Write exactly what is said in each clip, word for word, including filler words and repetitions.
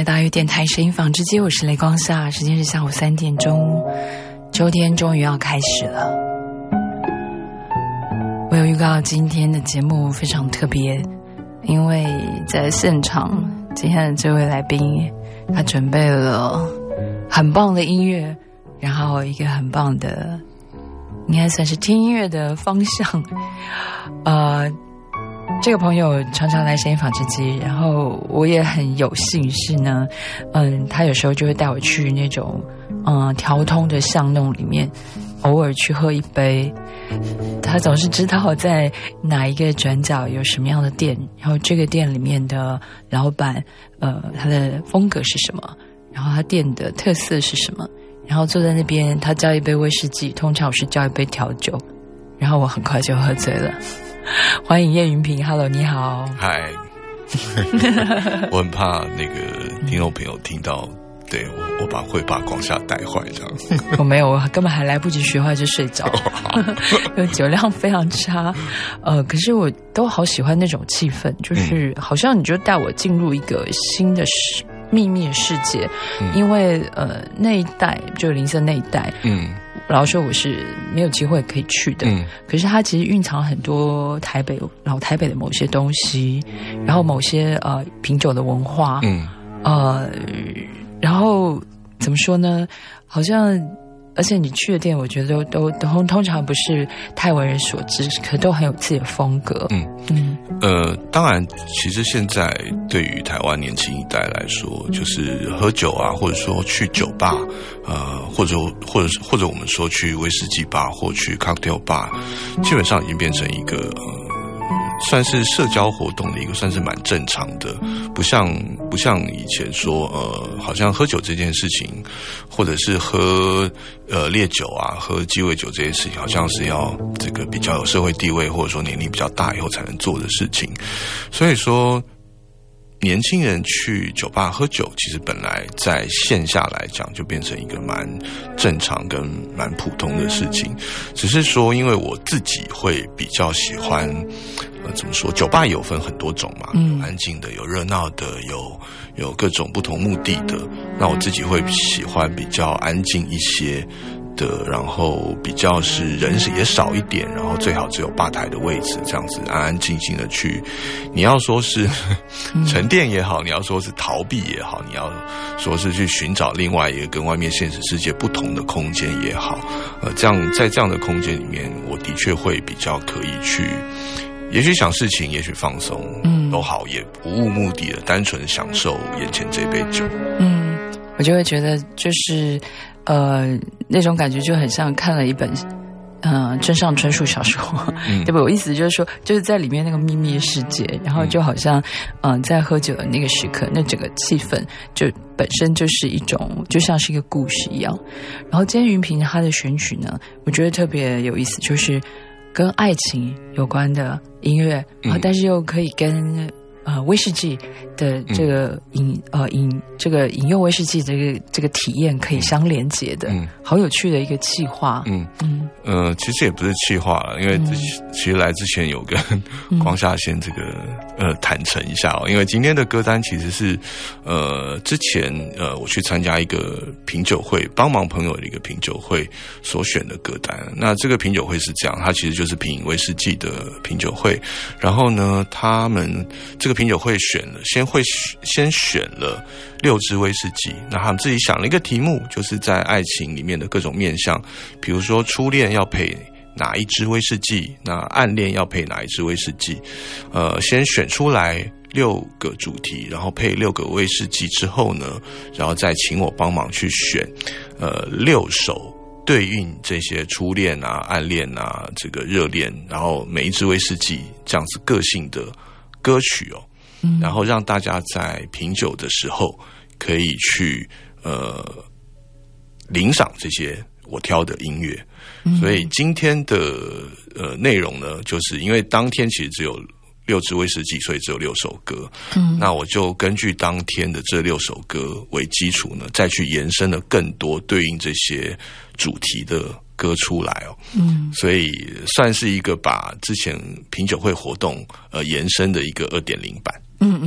来大约电台声音纺织机，我是雷光夏，时间是下午三点钟，秋天终于要开始了。我有预告今天的节目非常特别，因为在现场今天的这位来宾他准备了很棒的音乐，然后一个很棒的应该算是听音乐的方向。呃这个朋友常常来声音纺织机，然后我也很有幸是呢，嗯，他有时候就会带我去那种嗯调通的巷弄里面，偶尔去喝一杯。他总是知道在哪一个转角有什么样的店，然后这个店里面的老板，呃，他的风格是什么，然后他店的特色是什么，然后坐在那边，他叫一杯威士忌，通常我是叫一杯调酒，然后我很快就喝醉了。欢迎叶云平 ，Hello， 你好。 嗨，我很怕那个听众朋友听到，对我我把会把光夏带坏这样。 我没有，我根本还来不及学坏就睡着了，因为酒量非常差。呃，可是我都好喜欢那种气氛，就是好像你就带我进入一个新的世秘密的世界，嗯、因为呃那一代就是林森那一代，嗯。老实说我是没有机会可以去的，嗯，可是它其实蕴藏很多台北老台北的某些东西，然后某些呃品酒的文化，嗯，呃，然后怎么说呢？好像而且你去的店，我觉得都都通通常不是太为人所知，可都很有自己的风格，嗯嗯呃，当然，其实现在对于台湾年轻一代来说，就是喝酒啊，或者说去酒吧，呃，或者或者或者我们说去威士忌吧，或去 cocktail bar， 基本上已经变成一个呃。算是社交活动的一个，算是蛮正常的，不像不像以前说，呃，好像喝酒这件事情，或者是喝呃烈酒啊，喝鸡尾酒这件事情，好像是要这个比较有社会地位，或者说年龄比较大以后才能做的事情。所以说，年轻人去酒吧喝酒，其实本来在线下来讲就变成一个蛮正常跟蛮普通的事情，只是说因为我自己会比较喜欢。呃，怎么说？酒吧有分很多种嘛，有安静的，有热闹的，有有各种不同目的的。那我自己会喜欢比较安静一些的，然后比较是人也少一点，然后最好只有吧台的位置，这样子安安静静的去。你要说是沉淀也好，你要说是逃避也好，你要说是去寻找另外一个跟外面现实世界不同的空间也好，呃，这样在这样的空间里面，我的确会比较可以去。也许想事情，也许放松，嗯，都好，也无无目的的，单纯享受眼前这杯酒。 嗯，我就会觉得就是，呃，那种感觉就很像看了一本，嗯、呃，村上春树小说，嗯、对不？我意思就是说，就是在里面那个秘密世界，然后就好像，嗯、呃，在喝酒的那个时刻，那整个气氛就本身就是一种，就像是一个故事一样。然后今天云平他的选曲呢，我觉得特别有意思，就是跟爱情有关的音乐，嗯、但是又可以跟呃威士忌的这个饮、嗯、呃饮这个饮用威士忌这个这个体验可以相连结的，嗯、好有趣的一个企划。嗯嗯呃，其实也不是企划了，因为之、嗯、其实来之前有跟光夏先这个、嗯、呃坦诚一下哦，因为今天的歌单其实是呃之前呃我去参加一个品酒会，帮忙朋友的一个品酒会所选的歌单。那这个品酒会是这样，它其实就是品威士忌的品酒会，然后呢，他们这个品酒会选了，先会先选了六支威士忌，那他们自己想了一个题目，就是在爱情里面的各种面向，比如说初恋要配哪一支威士忌，那暗恋要配哪一支威士忌，呃，先选出来六个主题，然后配六个威士忌之后呢，然后再请我帮忙去选，呃，六首对应这些初恋啊、暗恋啊、这个热恋，然后每一支威士忌这样子个性的歌曲哦，嗯、然后让大家在品酒的时候可以去呃领赏这些我挑的音乐。嗯、所以今天的呃内容呢，就是因为当天其实只有六支威士忌，所以只有六首歌。嗯，那我就根据当天的这六首歌为基础呢，再去延伸了更多对应这些主题的歌出来哦。嗯，所以算是一个把之前品酒会活动呃延伸的一个 二点零 版。 嗯嗯，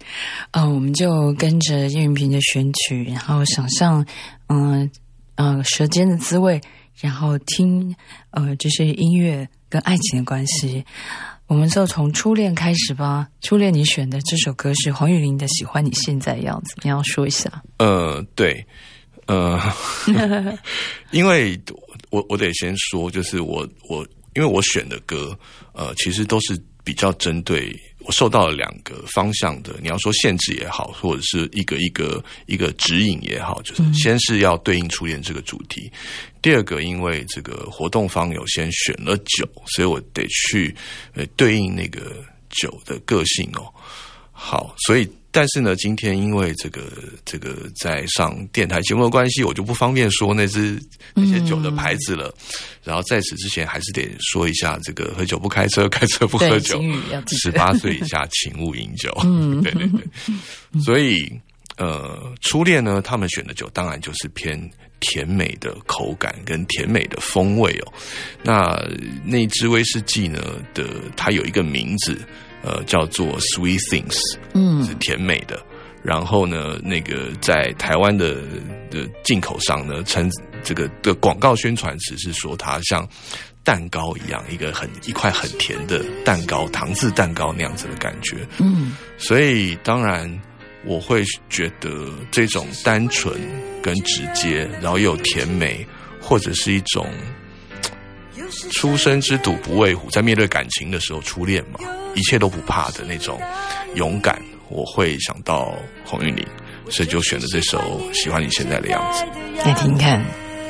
呃，我们就跟着叶云平的选曲，然后想象，嗯呃，呃，舌尖的滋味，然后听，呃，这些音乐跟爱情的关系。我们就从初恋开始吧。初恋，你选的这首歌是黄韵玲的《喜欢你现在的样子》，你要说一下。 呃，对，呃，因为我我得先说，就是我我因为我选的歌，呃，其实都是比较针对。我受到了两个方向的，你要说限制也好，或者是一个一个一个指引也好，就是先是要对应初恋这个主题。嗯、第二个，因为这个活动方有先选了酒，所以我得去呃对应那个酒的个性哦。好，所以但是呢，今天因为这个这个在上电台节目的关系，我就不方便说那支那些酒的牌子了。嗯、然后在此之前，还是得说一下这个喝酒不开车，开车不喝酒，十八岁以下请勿饮酒。嗯，对对对。所以呃，初恋呢，他们选的酒当然就是偏甜美的口感跟甜美的风味哦。那那支威士忌呢的，它有一个名字。呃，叫做 Sweet Things， 嗯，是甜美的。然后呢，那个在台湾的的进口上呢，称这个的广告宣传词是说它像蛋糕一样，一个很一块很甜的蛋糕，糖渍蛋糕那样子的感觉。嗯，所以当然我会觉得这种单纯跟直接，然后又有甜美，或者是一种初生之犊不畏虎，在面对感情的时候，初恋嘛，一切都不怕的那种勇敢，我会想到黄韵玲，所以就选了这首《喜欢你现在的样子》。 来听听看。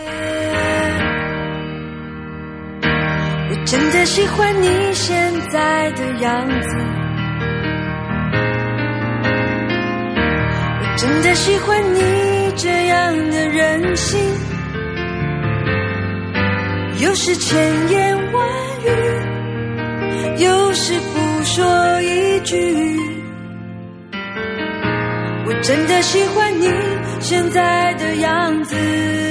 我真的喜欢你现在的样子，我真的喜欢你这样的任性，有时千言万语，有时不说一句。我真的喜欢你现在的样子，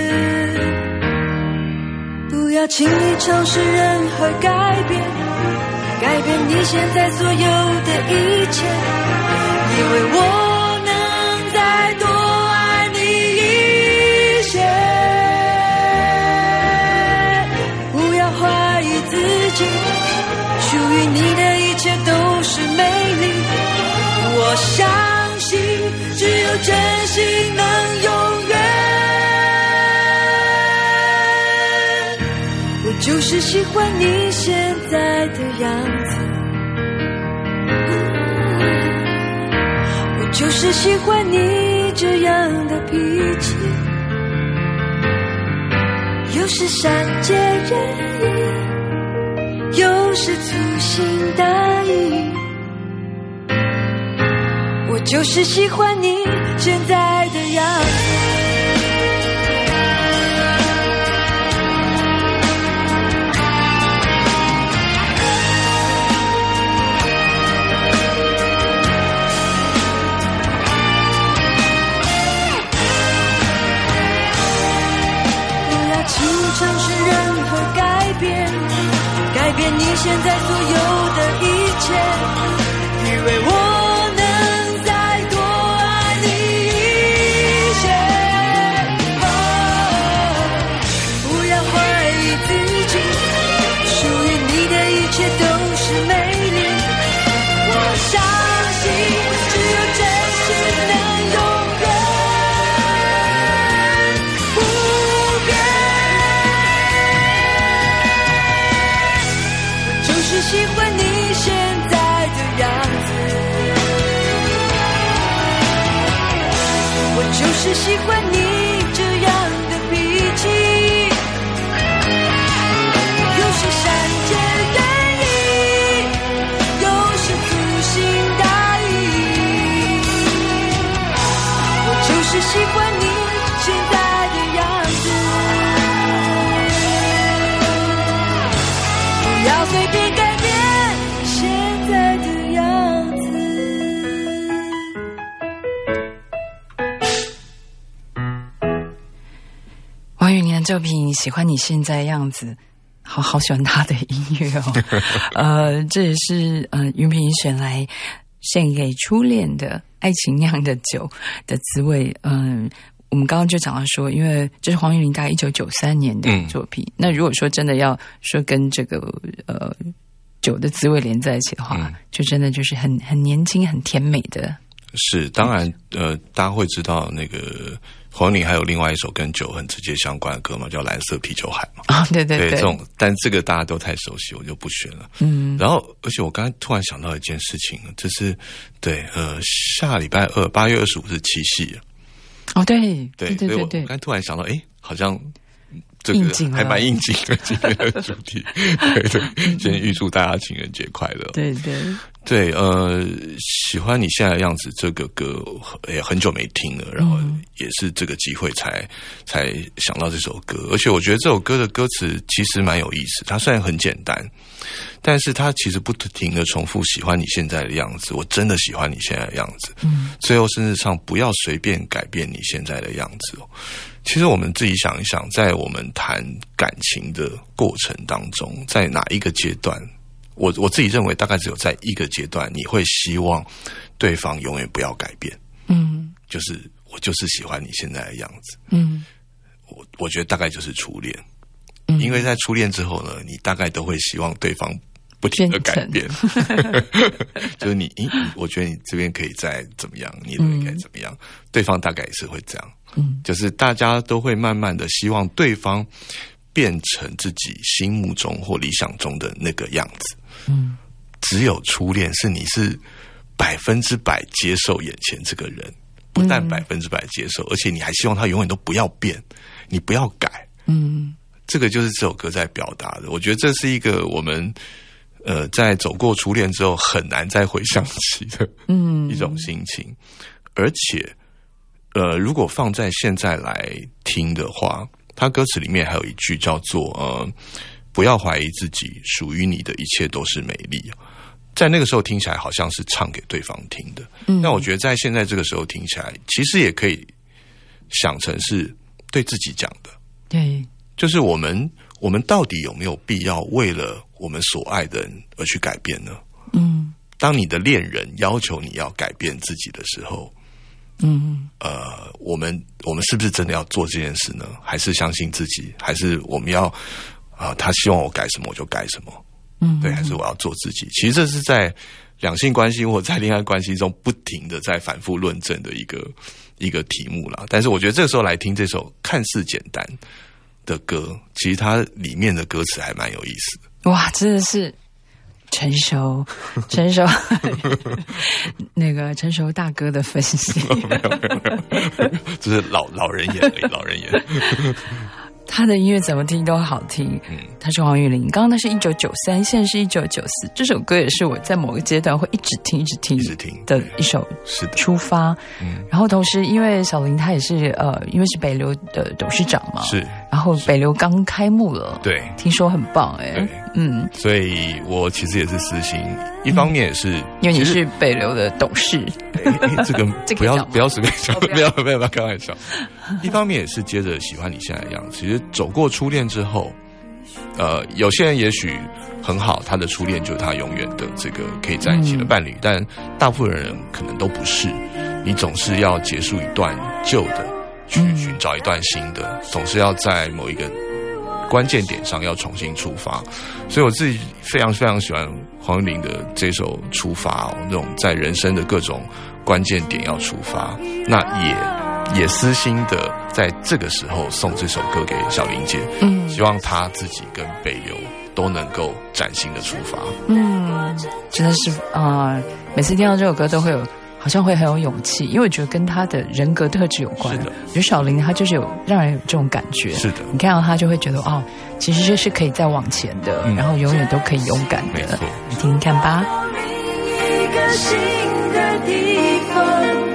不要轻易尝试任何改变，改变你现在所有的一切，因为我能再多爱你一些。不要怀疑自己，属于你的一切都是美丽，我相信只有真心能永远。我就是喜欢你现在的样子，我就是喜欢你这样的脾气，有时善解人意，有时粗心大意，我就是喜欢你现在的样子。不要轻易尝试任何改变，改变你现在所有的一切，因为我喜欢你现在的样子，我就是喜欢你这样的脾气，有时善解人意，有时粗心大意，我就是喜欢你现在的样子，不要随便改作品喜欢你现在样子，好好喜欢他的音乐哦。呃，这也是呃云平选来献给初恋的爱情酿的酒的滋味，嗯。我们刚刚就讲到说，因为这是黄韵玲大概一九九三年的作品、嗯。那如果说真的要说跟这个呃酒的滋味连在一起的话，嗯、就真的就是很很年轻、很甜美的。 是，当然，呃，大家会知道那个黄韵玲还有另外一首跟酒很直接相关的歌嘛，叫《蓝色啤酒海》嘛。 啊、哦，对对对, 对，这种，但这个大家都太熟悉，我就不选了。嗯，然后，而且我刚才突然想到一件事情，就是对，呃，下礼拜二，八月二十五是七夕。 哦，对对对对对对， 我刚突然想到，哎，好像这个还蛮应景的今天的主题。对对，先预祝大家情人节快乐。 对对对，呃，喜欢你现在的样子这个歌也很久没听了，然后也是这个机会才才想到这首歌，而且我觉得这首歌的歌词其实蛮有意思，它虽然很简单，但是它其实不停的重复喜欢你现在的样子，我真的喜欢你现在的样子，嗯，最后甚至唱不要随便改变你现在的样子哦。其实我们自己想一想，在我们谈感情的过程当中，在哪一个阶段，我我自己认为大概只有在一个阶段，你会希望对方永远不要改变，嗯，就是我就是喜欢你现在的样子，嗯，我我觉得大概就是初恋，嗯，因为在初恋之后呢，你大概都会希望对方不停的改变，就是你，我觉得你这边可以再怎么样，你那边该怎么样，嗯，对方大概也是会这样，嗯，就是大家都会慢慢的希望对方变成自己心目中或理想中的那个样子，嗯，只有初恋是你是百分之百接受眼前这个人，不但百分之百接受，嗯，而且你还希望他永远都不要变，你不要改，嗯，这个就是这首歌在表达的。我觉得这是一个我们呃在走过初恋之后很难再回想起的嗯一种心情，嗯，而且呃如果放在现在来听的话，他歌词里面还有一句叫做呃不要怀疑自己，属于你的一切都是美丽，在那个时候听起来好像是唱给对方听的，嗯，但我觉得在现在这个时候听起来其实也可以想成是对自己讲的，对，就是我们我们到底有没有必要为了我们所爱的人而去改变呢？嗯，当你的恋人要求你要改变自己的时候，嗯，呃，我们我们是不是真的要做这件事呢？还是相信自己？还是我们要啊，呃，他希望我改什么我就改什么？嗯，对，还是我要做自己？其实这是在两性关系或在恋爱关系中不停的在反复论证的一个一个题目啦。但是我觉得这个时候来听这首看似简单的歌，其实它里面的歌词还蛮有意思的。哇，真的是成熟成熟那个成熟大哥的分析没有没有没有， 这是老老人言而已，老人言他的音乐怎么听都好听，嗯，他是黄韵玲，刚刚那是一九九三，现在是一九九四，这首歌也是我在某个阶段会一直听一直听一直听的一首出发，嗯，然后同时因为小林他也是呃因为是北流的董事长嘛，是，然后北流刚开幕了，对，听说很棒哎，欸，嗯， 所以我其实也是私心，一方面也是，嗯， 因为你是北流的董事， 欸欸，这个不要不要随便讲，不要不要不要开玩笑，一方面也是接着喜欢你现在的样子，其实走过初恋之后，呃，有些人也许很好，他的初恋就是他永远的这个可以在一起的伴侣，嗯，但大部分人可能都不是。你总是要结束一段旧的，去寻找一段新的，嗯，总是要在某一个关键点上要重新出发。所以我自己非常非常喜欢黄韵玲的这首《出发》哦，那种在人生的各种关键点要出发，那也。也私心的在这个时候送这首歌给小林姐，嗯，希望她自己跟北流都能够崭新的出发。嗯， 真的是啊，呃，每次听到这首歌都会有，好像会很有勇气，因为我觉得跟她的人格特质有关。是的，我觉得小林她就是有让人有这种感觉。是的，你看到她就会觉得哦，其实这是可以再往前的，嗯，然后永远都可以勇敢的。没错，你听听看吧。一个新的地方。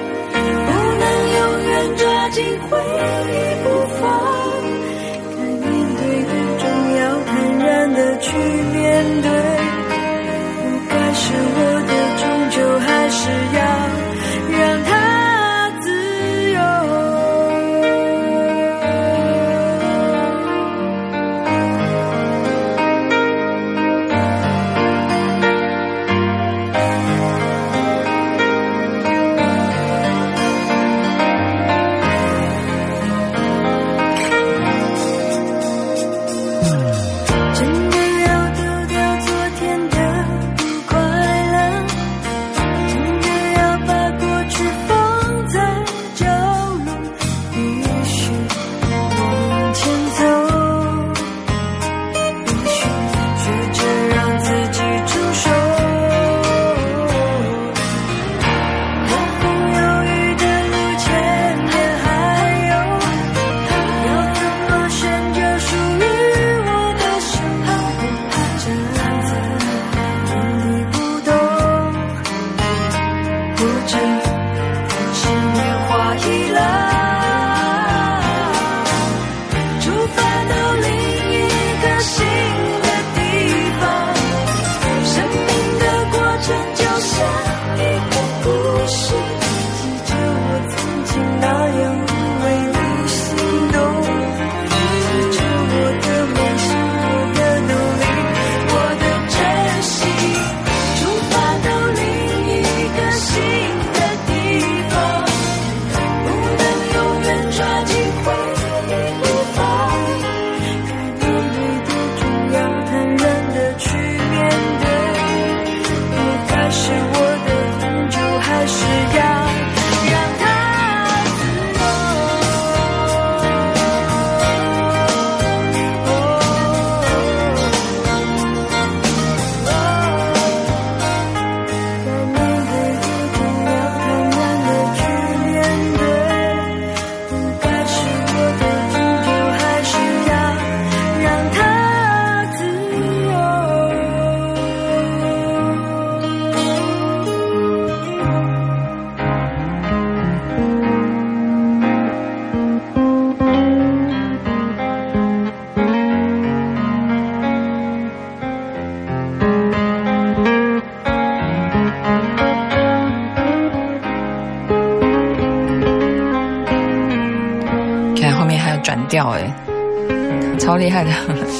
抓紧回忆不放，该面对的总要坦然的去面对，不该是我的终究还是要让它自由。 还是我的，终究还是要让它调哎，超厉害的。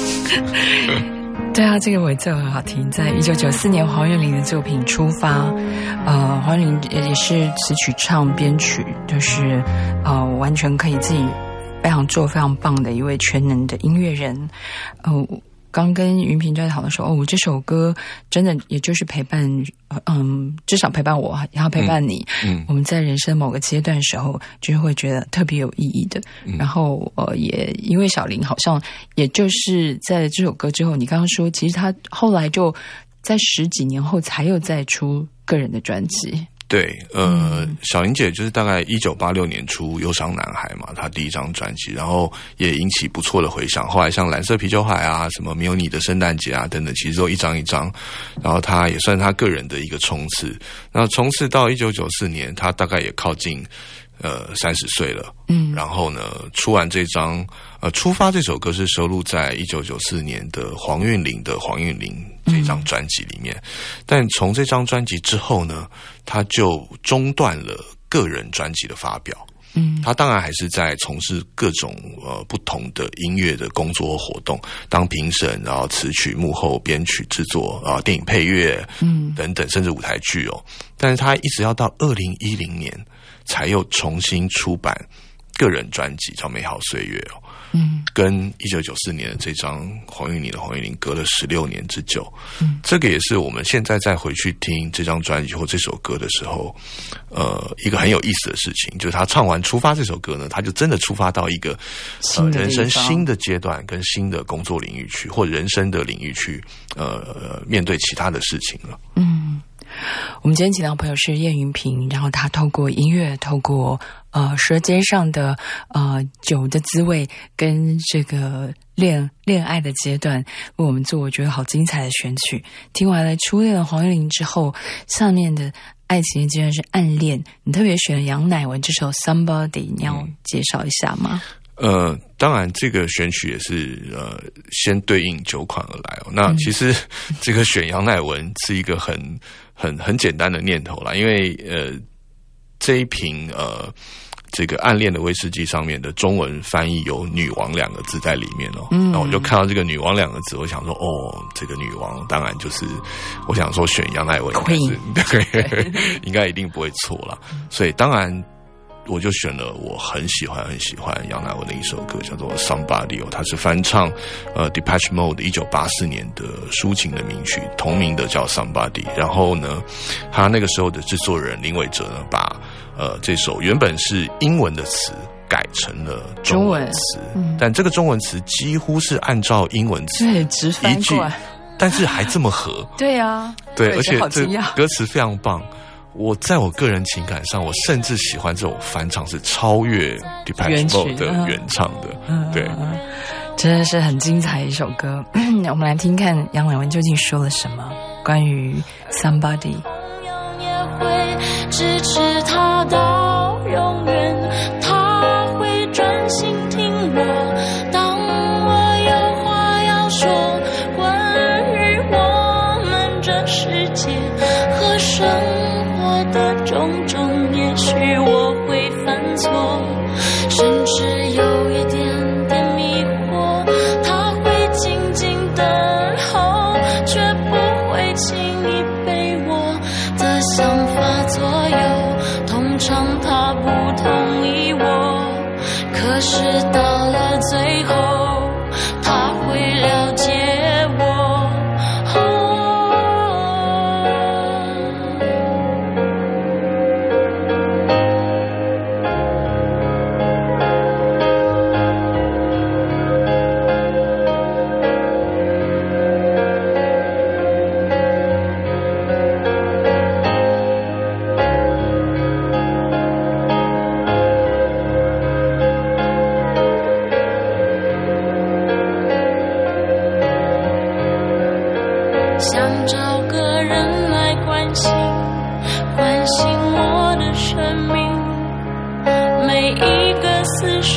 对啊，这个尾奏很好听。在一九九四年，黄韵玲的作品《出发》，呃，黄韵玲也是词曲唱编曲，就是呃，完全可以自己非常做非常棒的一位全能的音乐人。呃，刚跟云平在讨论说，哦，我这首歌真的也就是陪伴，嗯，至少陪伴我，然后陪伴你。嗯，嗯我们在人生某个阶段的时候，就是会觉得特别有意义的。嗯、然后，呃，也因为小林好像，也就是在这首歌之后，你刚刚说，其实他后来就在十几年后才又再出个人的专辑。 对，呃，嗯、小林姐就是大概一九八六年出《忧伤男孩》嘛，她第一张专辑，然后也引起不错的回响。后来像《蓝色啤酒海》啊、什么《没有你的圣诞节》啊等等，其实都一张一张。然后她也算她个人的一个冲刺。然后冲刺到一九九四年，她大概也靠近呃三十岁了。嗯，然后呢，出完这张呃《出发》这首歌是收录在一九九四年的黄韵玲的黄韵玲这张专辑里面，但从这张专辑之后呢，他就中断了个人专辑的发表。嗯，他当然还是在从事各种呃不同的音乐的工作活动，当评审，然后词曲幕后编曲制作啊、呃，电影配乐，嗯，等等，甚至舞台剧哦。但是他一直要到二零一零年才又重新出版个人专辑，叫《美好岁月》哦。嗯，跟一九九四年的这张黄韵玲的黄韵玲隔了十六年之久。嗯，这个也是我们现在再回去听这张专辑或这首歌的时候，呃，一个很有意思的事情，就是他唱完《出发》这首歌呢，他就真的出发到一个呃人生新的阶段，跟新的工作领域去，或人生的领域去，呃，面对其他的事情了。嗯。 我们今天请到的朋友是叶云平，然后他透过音乐，透过呃舌尖上的呃酒的滋味，跟这个恋恋爱的阶段，为我们做我觉得好精彩的选曲。听完了初恋的黄韵玲之后，下面的爱情的阶段是暗恋，你特别选杨乃文这首 Somebody， 你要介绍一下吗？ 呃，当然，这个选曲也是呃先对应九款而来哦。那其实这个选杨乃文是一个很很很简单的念头啦，因为呃这一瓶呃这个暗恋的威士忌上面的中文翻译有“女王”两个字在里面哦。嗯，那我就看到这个“女王”两个字，我想说，哦，这个女王当然就是我想说选杨乃文应该是对，应该一定不会错啦。所以当然。我就选了我很喜欢很喜欢杨乃文的一首歌，叫做 Somebody， 它是翻唱呃 Depeche Mode 一九八四年的抒情的名曲，同名的叫 Somebody。然后呢，他那个时候的制作人林伟哲呢，把呃这首原本是英文的词改成了中文词，嗯、但这个中文词几乎是按照英文词对直翻过来， 但是还这么合。 对啊， 对，而且这歌词非常棒。我在我个人情感上，我甚至喜欢这种翻唱是超越 Depeche Mode 的原唱的，嗯、对， 真的是很精彩一首歌。我们来听看杨乃文究竟说了什么关于 Somebody。 也会支持他到永远，他会专心听我，当我有话要说，关于我们这世界和生的种种，也许我会犯错，甚至有一点点迷惑，他会静静等候，却不会轻易被我的想法左右，通常他不同意我，可是到了最后他会了解我。哦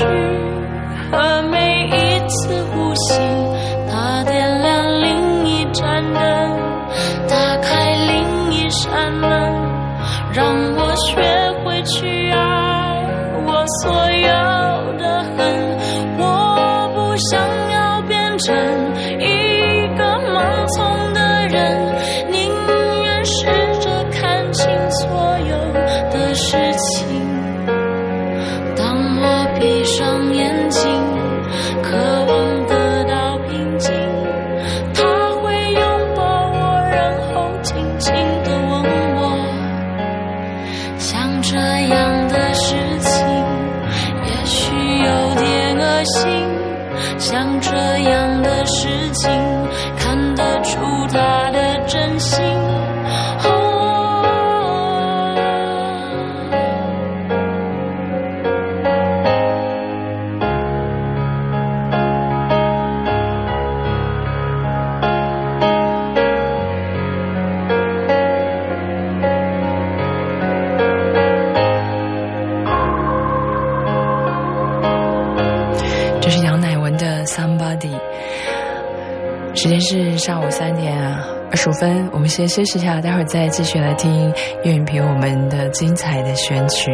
去，和每一次呼吸，它点亮另一盏灯，打开另一扇门，让我学会去爱我所有的恨。我不想要变成一个盲从的人，宁愿试着看清所有的事情。当我闭上眼睛，渴望得到平静，他会拥抱我，然后轻轻地问我，像这样的事情也许有点恶心，像这样的事情看得出他的真心。 时间是上午三点二十五分，我们先休息一下，待会儿再继续来听岳云平我们的精彩的选曲。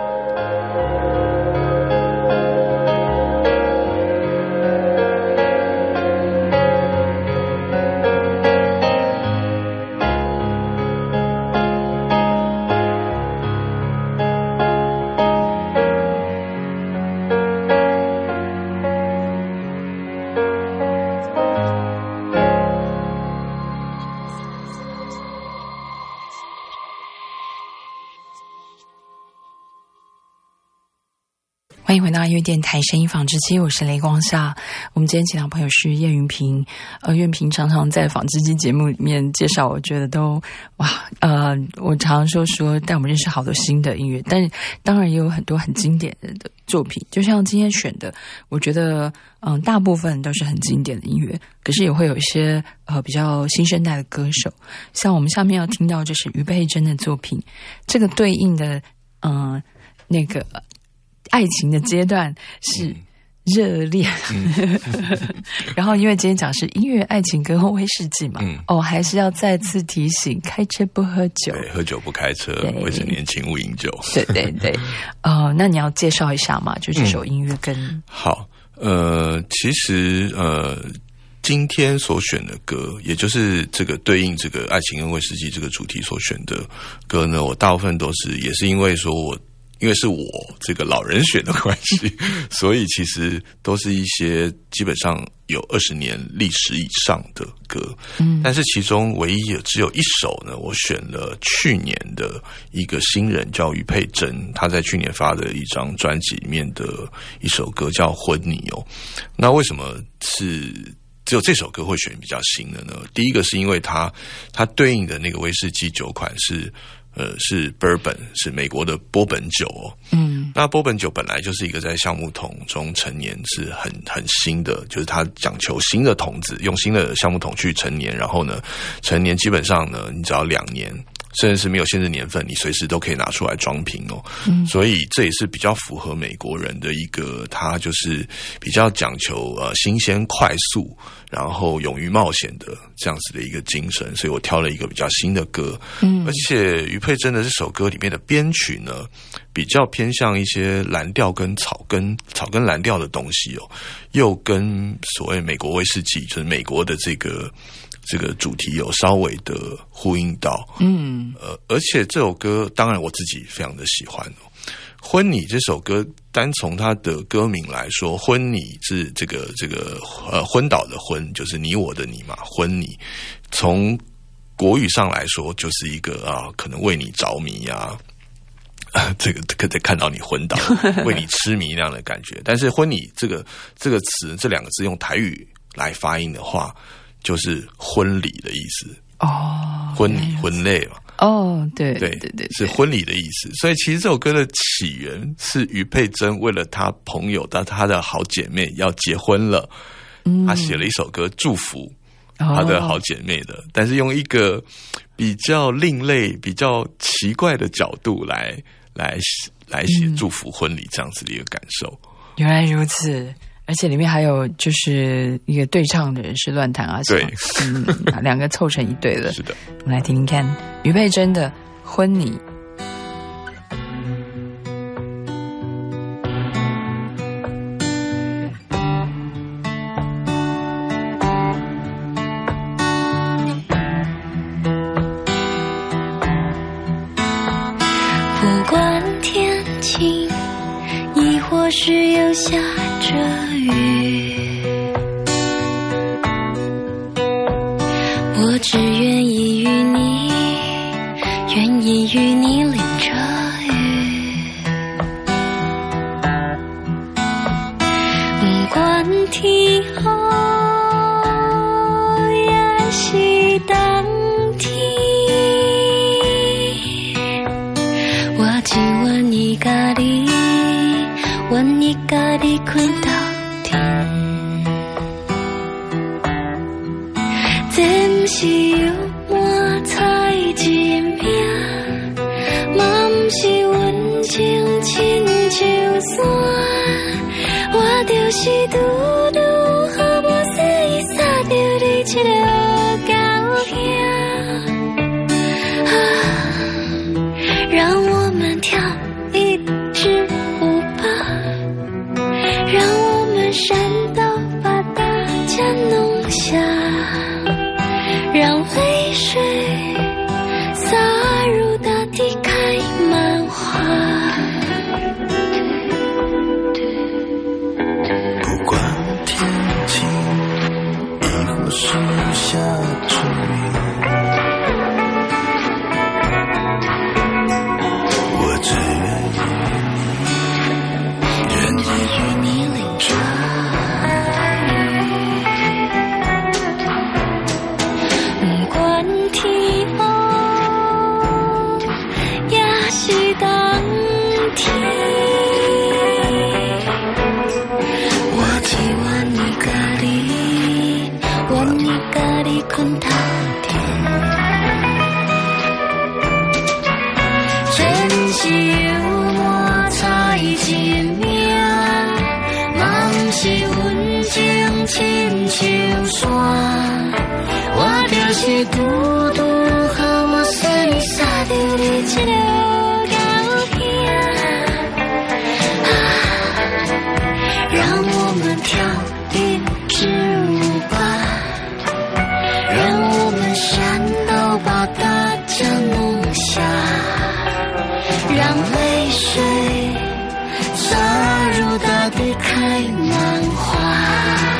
欢迎回到音乐电台声音纺织机，我是雷光夏。我们今天请到朋友是叶云平，呃，叶云平常常在纺织机节目里面介绍，我觉得都哇，呃，我常常说说带我们认识好多新的音乐，但是当然也有很多很经典的作品，就像今天选的，我觉得嗯、呃，大部分都是很经典的音乐，可是也会有一些呃比较新生代的歌手，像我们下面要听到就是余佩真的作品，这个对应的嗯、呃、那个。爱情的阶段是热恋、嗯、然后因为今天讲是音乐爱情跟威士忌嘛、嗯、哦，还是要再次提醒开车不喝酒， 对，喝酒不开车，未成年请勿饮酒， 对对对呃，那你要介绍一下嘛，就这首音乐跟、嗯、 好呃，其实呃今天所选的歌，也就是这个对应这个爱情跟威士忌这个主题所选的歌呢，我大部分都是也是因为说我因为是我这个老人选的关系，所以其实都是一些基本上有二十年历史以上的歌。嗯，但是其中唯一只有一首呢，我选了去年的一个新人叫余佩真，他在去年发的一张专辑里面的一首歌叫《婚礼》哦。那为什么是只有这首歌会选比较新的呢？第一个是因为它它对应的那个威士忌酒款是。呃，是 bourbon， 是美国的波本酒哦。嗯，那波本酒本来就是一个在橡木桶中陈年是很很新的，就是它讲求新的桶子，用新的橡木桶去陈年，然后呢，陈年基本上呢，你只要两年，甚至是没有限制年份，你随时都可以拿出来装瓶哦。嗯，所以这也是比较符合美国人的一个，他就是比较讲求呃新鲜快速，然后勇于冒险的这样子的一个精神，所以我挑了一个比较新的歌。嗯，而且余佩真的这首歌里面的编曲呢，比较偏向一些蓝调跟草根、草根蓝调的东西哦，又跟所谓美国威士忌，就是美国的这个这个主题有稍微的呼应到。嗯，呃，而且这首歌当然我自己非常的喜欢哦。婚礼这首歌，单从它的歌名来说，婚礼是这个这个呃昏倒的昏，就是你我的你嘛，婚礼。从国语上来说，就是一个啊，可能为你着迷啊，啊这个可得看到你昏倒，为你痴迷那样的感觉。但是婚礼这个这个词，这两个字用台语来发音的话，就是婚礼的意思哦，婚礼婚类嘛。 哦，对对对对，是婚礼的意思。所以其实这首歌的起源是余佩真为了她朋友的她的好姐妹要结婚了，嗯，她写了一首歌祝福她的好姐妹的，哦，但是用一个比较另类、比较奇怪的角度来来来写祝福婚礼这样子的一个感受。 原来如此，而且里面还有就是一个对唱的人是乱弹啊， 对， 嗯，两个凑成一对了。 是的， 我们来听听看余佩真的《婚礼》。 不管天晴，亦或是又下着雨，我只愿意与你，愿意与你淋着雨。不管天黑也是冬天，我只愿意甲你，愿意甲你困到天。这不是有满彩一命，嘛不是阮情亲像山，我就是拄拄好无细意撒着你这个高兴，啊，让我们跳一支舞吧，让我们闪到把大家弄下，让泪水洒入大地开满花。 不管天晴，亦或是下着雨，我只愿意，愿意与你淋着雨。不管天黑也是冬天，我只愿意甲你，愿意甲你困到天。真是有满彩一命，嘛不是阮情亲像山，我就是拄拄好我随你撒着你这个高兴，啊，让我们跳一支舞吧，让我们闪到把大家弄下，让泪水洒入大地开满花。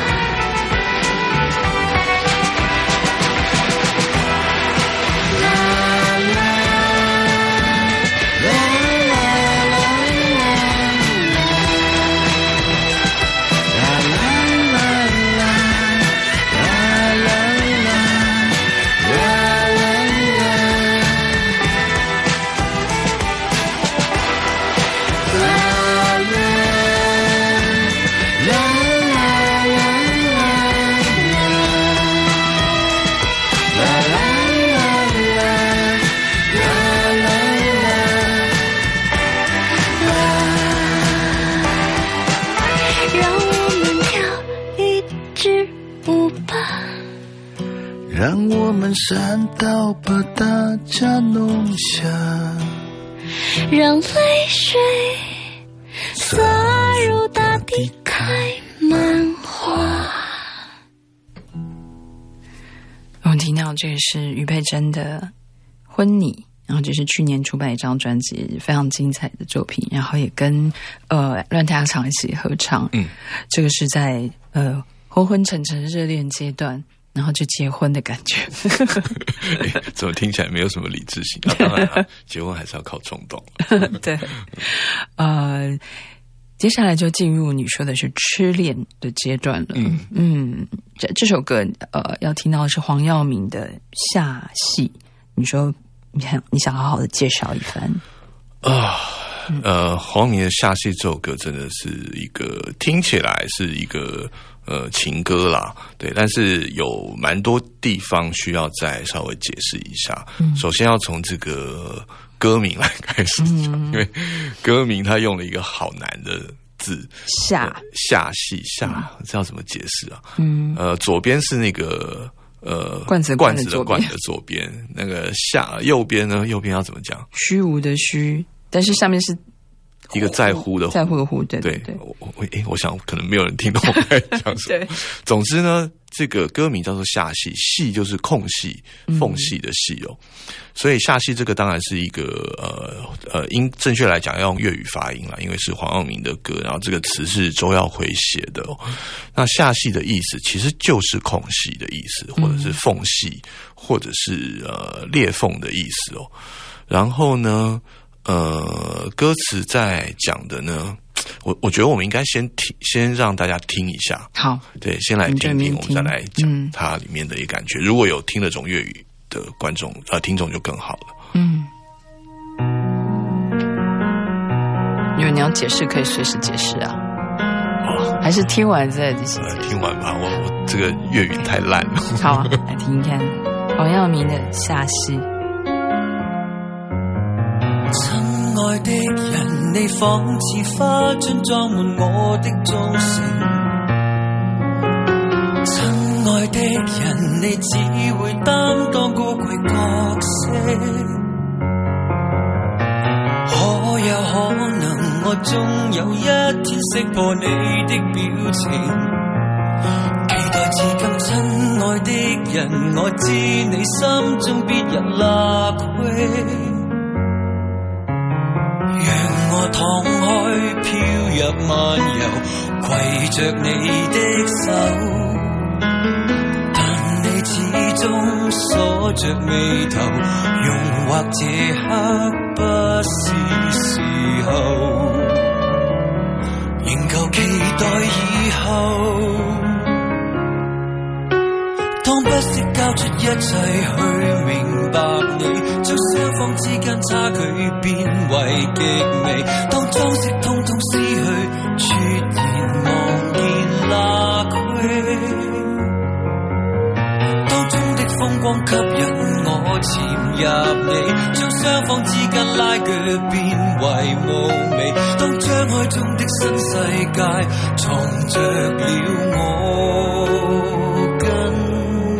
让我们闪到把大家弄下， 让泪水洒入大地开满花。 我们听到这个是余佩真的《婚礼》，然后这是去年出版一张专辑，非常精彩的作品，然后也跟呃乱太阳一起合唱。嗯，这个是在呃昏昏沉沉热恋阶段，然后就结婚的感觉。 欸、怎么听起来没有什么理智性？啊、当然、啊，结婚还是要靠冲动。 对，呃，接下来就进入你说的是痴恋的阶段了。嗯嗯，这这首歌呃要听到的是黄耀明的《下戏》，你说你想你想好好的介绍一番啊。呃，黄明的《下戏》这首歌真的是一个听起来是一个呃情歌啦，对，但是有蛮多地方需要再稍微解释一下。嗯、首先要从这个歌名来开始讲，嗯、因为歌名他用了一个好难的字， 下下系下，这要怎么解释啊？ 嗯， 呃，左边是那个呃罐子罐子的罐罐的左边，那个下右边呢？右边要怎么讲？ 虚无的虚，但是上面是一个在乎的乎在乎的乎，对对对。 我我诶，我想可能没有人听懂我在讲什么。 对， 总之呢，这个歌名叫做下系，系就是空隙、缝隙的隙哦。嗯、所以下系这个当然是一个呃呃，应正确来讲要用粤语发音啦，因为是黄耀明的歌，然后这个词是周耀辉写的哦。那下系的意思其实就是空隙的意思，或者是缝隙，或者是呃裂缝的意思哦。然后呢？呃，歌词在讲的呢，我我觉得我们应该先听，先让大家听一下。 好， 对，先来听听，我们再来讲它里面的一个感觉。嗯、如果有听得懂粤语的观众呃听众就更好了。 嗯，因为你要解释，可以随时解释啊。哦，还是听完再解释。 呃，听完吧，我我这个粤语太烂了。 好啊，来听听看黄耀明的《下溪》。 親愛的人，你仿似花樽裝滿我的忠誠。親愛的人，你只會擔當高貴角色。可有可能我終有一天識破你的表情？期待至今，親愛的人，我知你心中必有立規。讓我敞開飄入漫遊，攜着你的手，但你始終鎖着眉頭，容或這刻不是時候，仍舊期待以後。當不惜交出一切去明白你，將雙方之間差距變為極微。當裝飾通通失去，猝然望見罅隙。當中的風光吸引我潛入你，將雙方之間拉鋸變為無味。當張開中的新世界藏着了我跟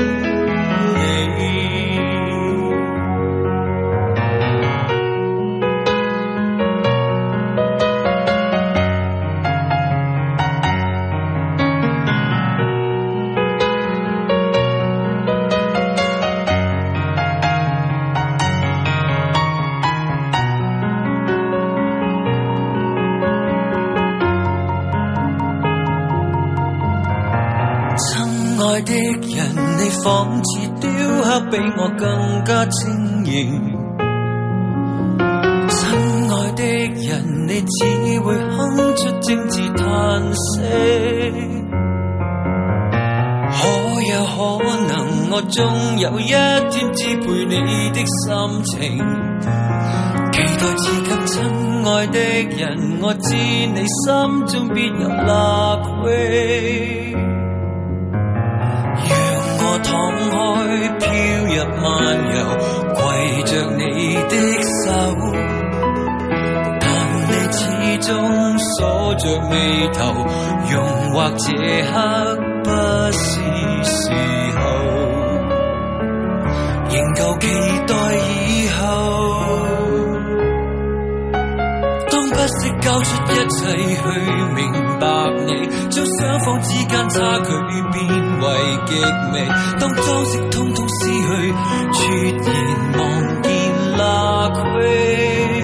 愛的人，你仿似雕刻比我更加晶瑩。親愛的人，你只會哼出精緻嘆息。可有可能我終有一天支配你的心情？期待至今，親愛的人，我知你心中必有立規。我敞開飄入漫遊，攜着你的手，但你始終鎖着眉頭，容或這刻不是時候，仍舊期待以後。當不惜交出一切去明白你，將雙方之間差距變為極微。當裝飾通通失去，猝然望見罅隙。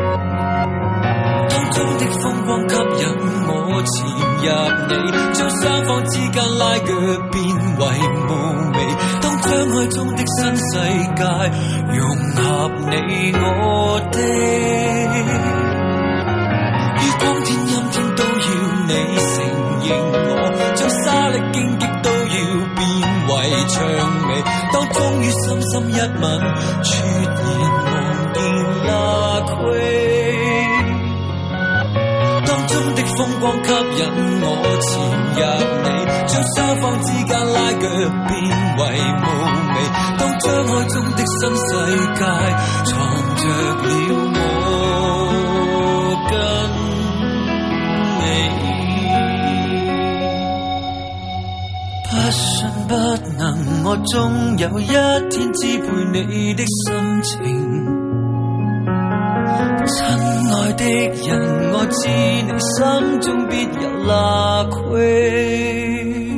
當中的風光吸引我潛入你，將雙方之間拉鋸變為無味。當張開中的新世界融合你我的。光天陰天都要你承認我，將沙礫荊棘都要變為薔薇。當終於深深一吻，猝然望見罅隙。當中的風光吸引我潛入你，將雙方之間拉鋸變為無味。當張開中的新世界藏着了我跟你。 我終有一天支配你的心情。親愛的人，我知你心中必有那虧。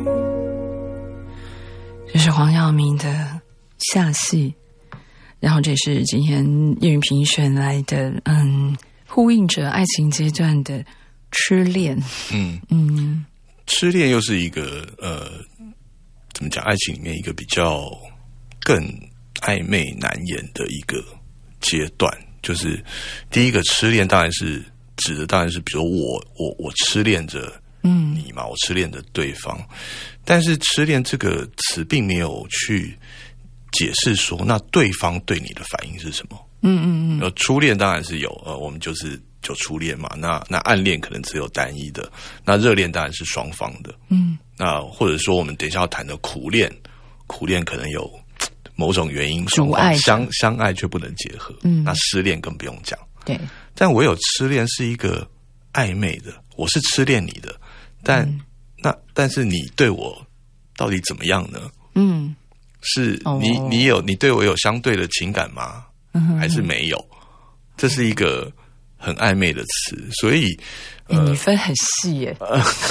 这是黄耀明的《下戏》，然后这是今天叶云平选来的，嗯，呼应着爱情阶段的痴恋。嗯嗯， 痴恋又是一个呃，怎么讲？爱情里面一个比较更暧昧难言的一个阶段。就是第一个痴恋，当然是指的当然是，比如我我我痴恋着你嘛，嗯、我痴恋着对方。但是痴恋这个词并没有去解释说，那对方对你的反应是什么？嗯嗯嗯。呃，初恋当然是有，呃，我们就是就初恋嘛。那那暗恋可能只有单一的，那热恋当然是双方的。嗯。那或者说我们等一下要谈的苦恋，苦恋可能有某种原因，双方相相爱却不能结合。嗯，那失恋更不用讲。对，但唯有痴恋是一个暧昧的，我是痴恋你的，但、嗯、那但是你对我到底怎么样呢？嗯，是你你有你对我有相对的情感吗？嗯、还是没有？这是一个很暧昧的词，所以。 欸、你分很细耶！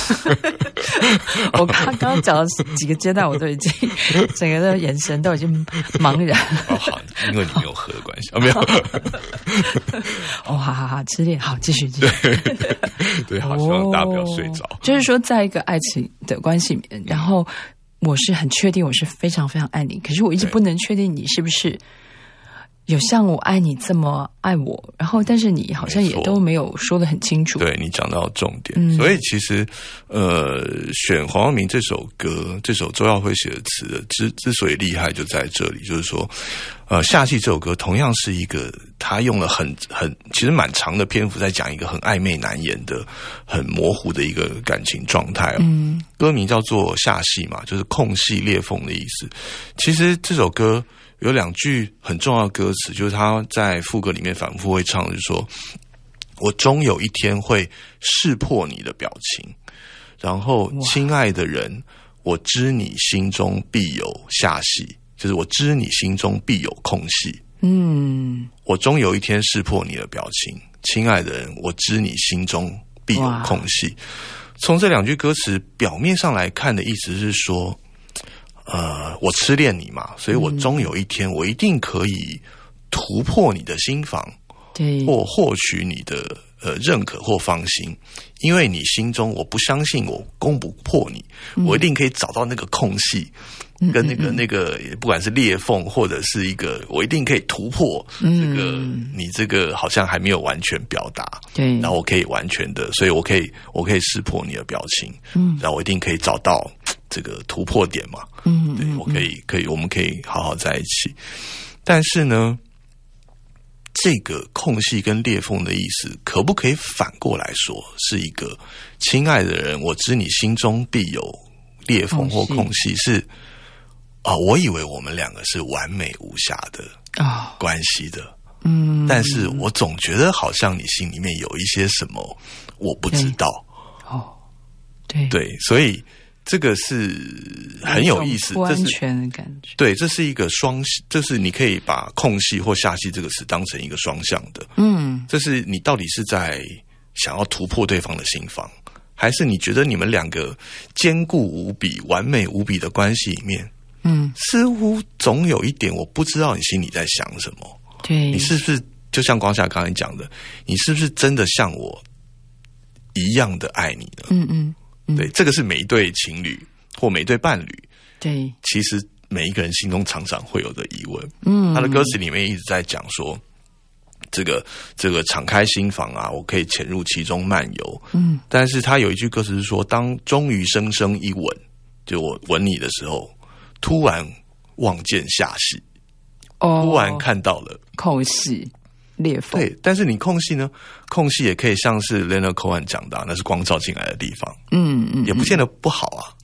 我刚刚讲的几个阶段，我都已经整个的眼神都已经茫然。 哦，好，因为你没有喝的关系啊，没有。 哦，好好好，痴恋，好，继续继续。 对，对，好，希望大家不要睡着。 就是说，在一个爱情的关系里面，然后我是很确定我是非常非常爱你，可是我一直不能确定你是不是。有像我爱你这么爱我，然后但是你好像也都没有说得很清楚。 对，你讲到重点、嗯、所以其实呃，选黄耀明这首歌，这首周耀辉写的词之之所以厉害就在这里，就是说呃，下戏这首歌同样是一个他用了很很其实蛮长的篇幅在讲一个很暧昧难言的很模糊的一个感情状态、哦、嗯，歌名叫做下戏嘛，就是空隙裂缝的意思。其实这首歌有两句很重要的歌词，就是他在副歌里面反复会唱，就是说我终有一天会识破你的表情，然后亲爱的人，我知你心中必有下戏，就是我知你心中必有空隙。嗯，我终有一天识破你的表情，亲爱的人，我知你心中必有空隙。从这两句歌词表面上来看的意思是说呃，我痴恋你嘛，所以我终有一天，我一定可以突破你的心房，对，或获取你的呃认可或芳心，因为你心中我不相信我攻不破你，嗯、我一定可以找到那个空隙，嗯、跟那个、嗯、那个不管是裂缝或者是一个，我一定可以突破这个、嗯、你这个好像还没有完全表达，对，然后我可以完全的，所以我可以我可以识破你的表情，嗯，然后我一定可以找到这个突破点嘛，嗯，对，我可以可以我们可以好好在一起。但是呢，这个空隙跟裂缝的意思可不可以反过来说是一个亲爱的人，我知你心中必有裂缝或空隙，是啊、哦，我以为我们两个是完美无瑕的关系的，嗯，但是我总觉得好像你心里面有一些什么我不知道，哦，对对，所以这个是很有意思， 不安全的感觉。 对，这是一个双，这是你可以把空隙或下隙这个词当成一个双向的。嗯，这是你到底是在想要突破对方的心房，还是你觉得你们两个坚固无比、完美无比的关系里面，嗯，似乎总有一点我不知道你心里在想什么。对，你是不是就像光夏刚才讲的，你是不是真的像我一样的爱你呢？嗯嗯。对，这个是每一对情侣或每一对伴侣，对，其实每一个人心中常常会有的疑问。嗯，他的歌词里面一直在讲说，这个这个敞开心房啊，我可以潜入其中漫游。嗯，但是他有一句歌词是说，当终于生生一吻，就我吻你的时候，突然望见下戏，哦，突然看到了空隙。裂缝。 对，但是你空隙呢？空隙也可以像是 Leonard Cohen 讲的、啊，那是光照进来的地方。嗯嗯，也不见得不好啊。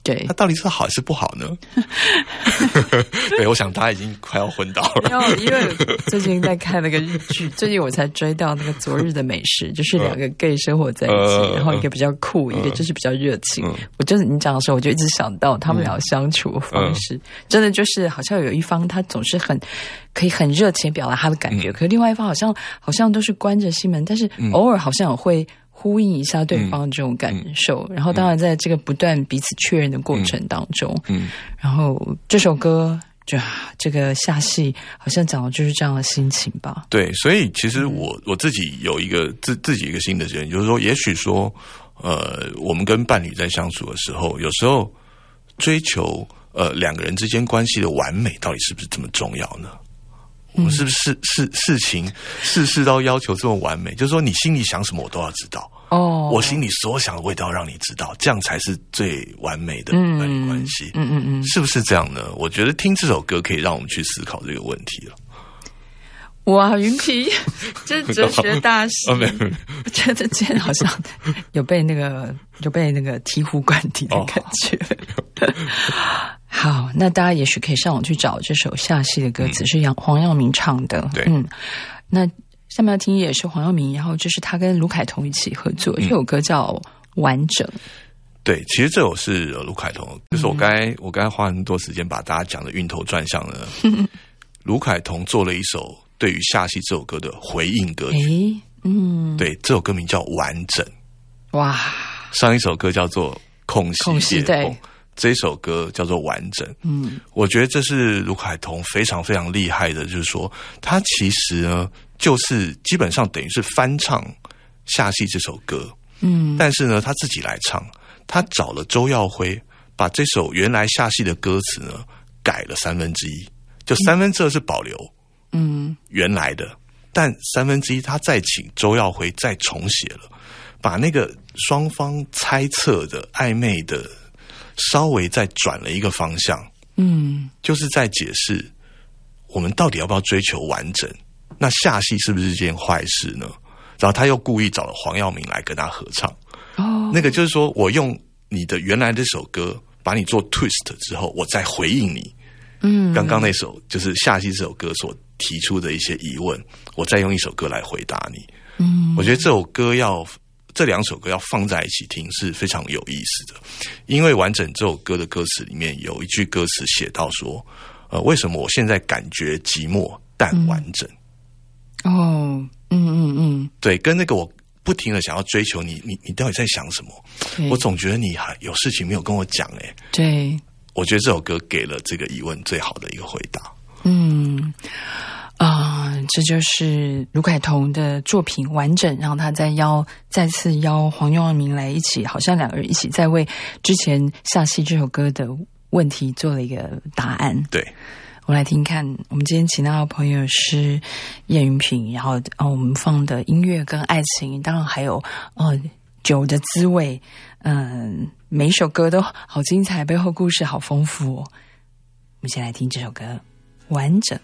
对， 它到底是好还是不好呢？对，我想他已经快要昏倒了。 没有，因为最近在看那个日剧，最近我才追到那个《昨日的美食》，就是两个 gay 生活在一起，呃、然后一个比较酷，呃、一个就是比较热情。呃、我就是你讲的时候，我就一直想到他们俩相处的方式，呃、真的就是好像有一方他总是很可以很热情表达他的感觉，嗯、可是另外一方好像好像都是关着心门，但是偶尔好像也会呼应一下对方的这种感受，嗯、然后当然在这个不断彼此确认的过程当中，嗯，然后这首歌就这个下戏好像讲的就是这样的心情吧。 对，所以其实我我自己有一个自自己一个新的结论，就是说，也许说，呃，我们跟伴侣在相处的时候，有时候追求呃两个人之间关系的完美，到底是不是这么重要呢？我们是不是事事情事事都要求这么完美？就是说，你心里想什么，我都要知道。哦，我心里所想的，我也都要让你知道，这样才是最完美的伴侣关系。嗯嗯嗯，是不是这样呢？我觉得听这首歌可以让我们去思考这个问题了。 哇，云皮，这是哲学大师。 哦，没有， 我觉得今天好像有被那个有被那个醍醐灌顶的感觉。哦、好，那大家也许可以上网去找这首下戏的歌词，嗯、是杨黄耀明唱的。 对， 嗯，那下面要听也是黄耀明，然后这是他跟卢凯彤一起合作，嗯、这首歌叫《完整》。 对，其实这首是卢凯彤，就是我刚才、嗯、我刚才花很多时间把大家讲的晕头转向了。卢凯彤做了一首对于下戏这首歌的回应歌曲。嗯，对，这首歌名叫《完整》。哇，上一首歌叫做《空隙裂缝》，这首歌叫做《完整》。嗯，我觉得这是卢凯彤非常非常厉害的，就是说他其实呢，就是基本上等于是翻唱下戏这首歌。嗯，但是呢，他自己来唱，他找了周耀辉，把这首原来下戏的歌词呢改了三分之一，就三分之二是保留，嗯，原来的，但三分之一他再请周耀辉再重写了，把那个双方猜测的暧昧的稍微再转了一个方向，嗯，就是在解释我们到底要不要追求完整，那下戏是不是一件坏事呢？然后他又故意找了黄耀明来跟他合唱，哦，那个就是说我用你的原来这首歌把你做 twist 之后，我再回应你，嗯，刚刚那首就是下戏这首歌所提出的一些疑问，我再用一首歌来回答你。嗯，我觉得这首歌要这两首歌要放在一起听是非常有意思的，因为完整这首歌的歌词里面有一句歌词写到说，呃，为什么我现在感觉寂寞但完整？嗯、哦，嗯嗯嗯，对，跟那个我不停的想要追求你，你你到底在想什么？我总觉得你还有事情没有跟我讲，哎，对，我觉得这首歌给了这个疑问最好的一个回答。嗯。啊、呃，这就是卢凯彤的作品完整，然后他再邀再次邀黄耀明来一起，好像两个人一起在为之前下戏这首歌的问题做了一个答案。对，我来听看，我们今天请到的朋友是叶云平，然后呃我们放的音乐跟爱情，当然还有呃酒的滋味，嗯、呃，每一首歌都好精彩，背后故事好丰富哦。我们先来听这首歌《完整》。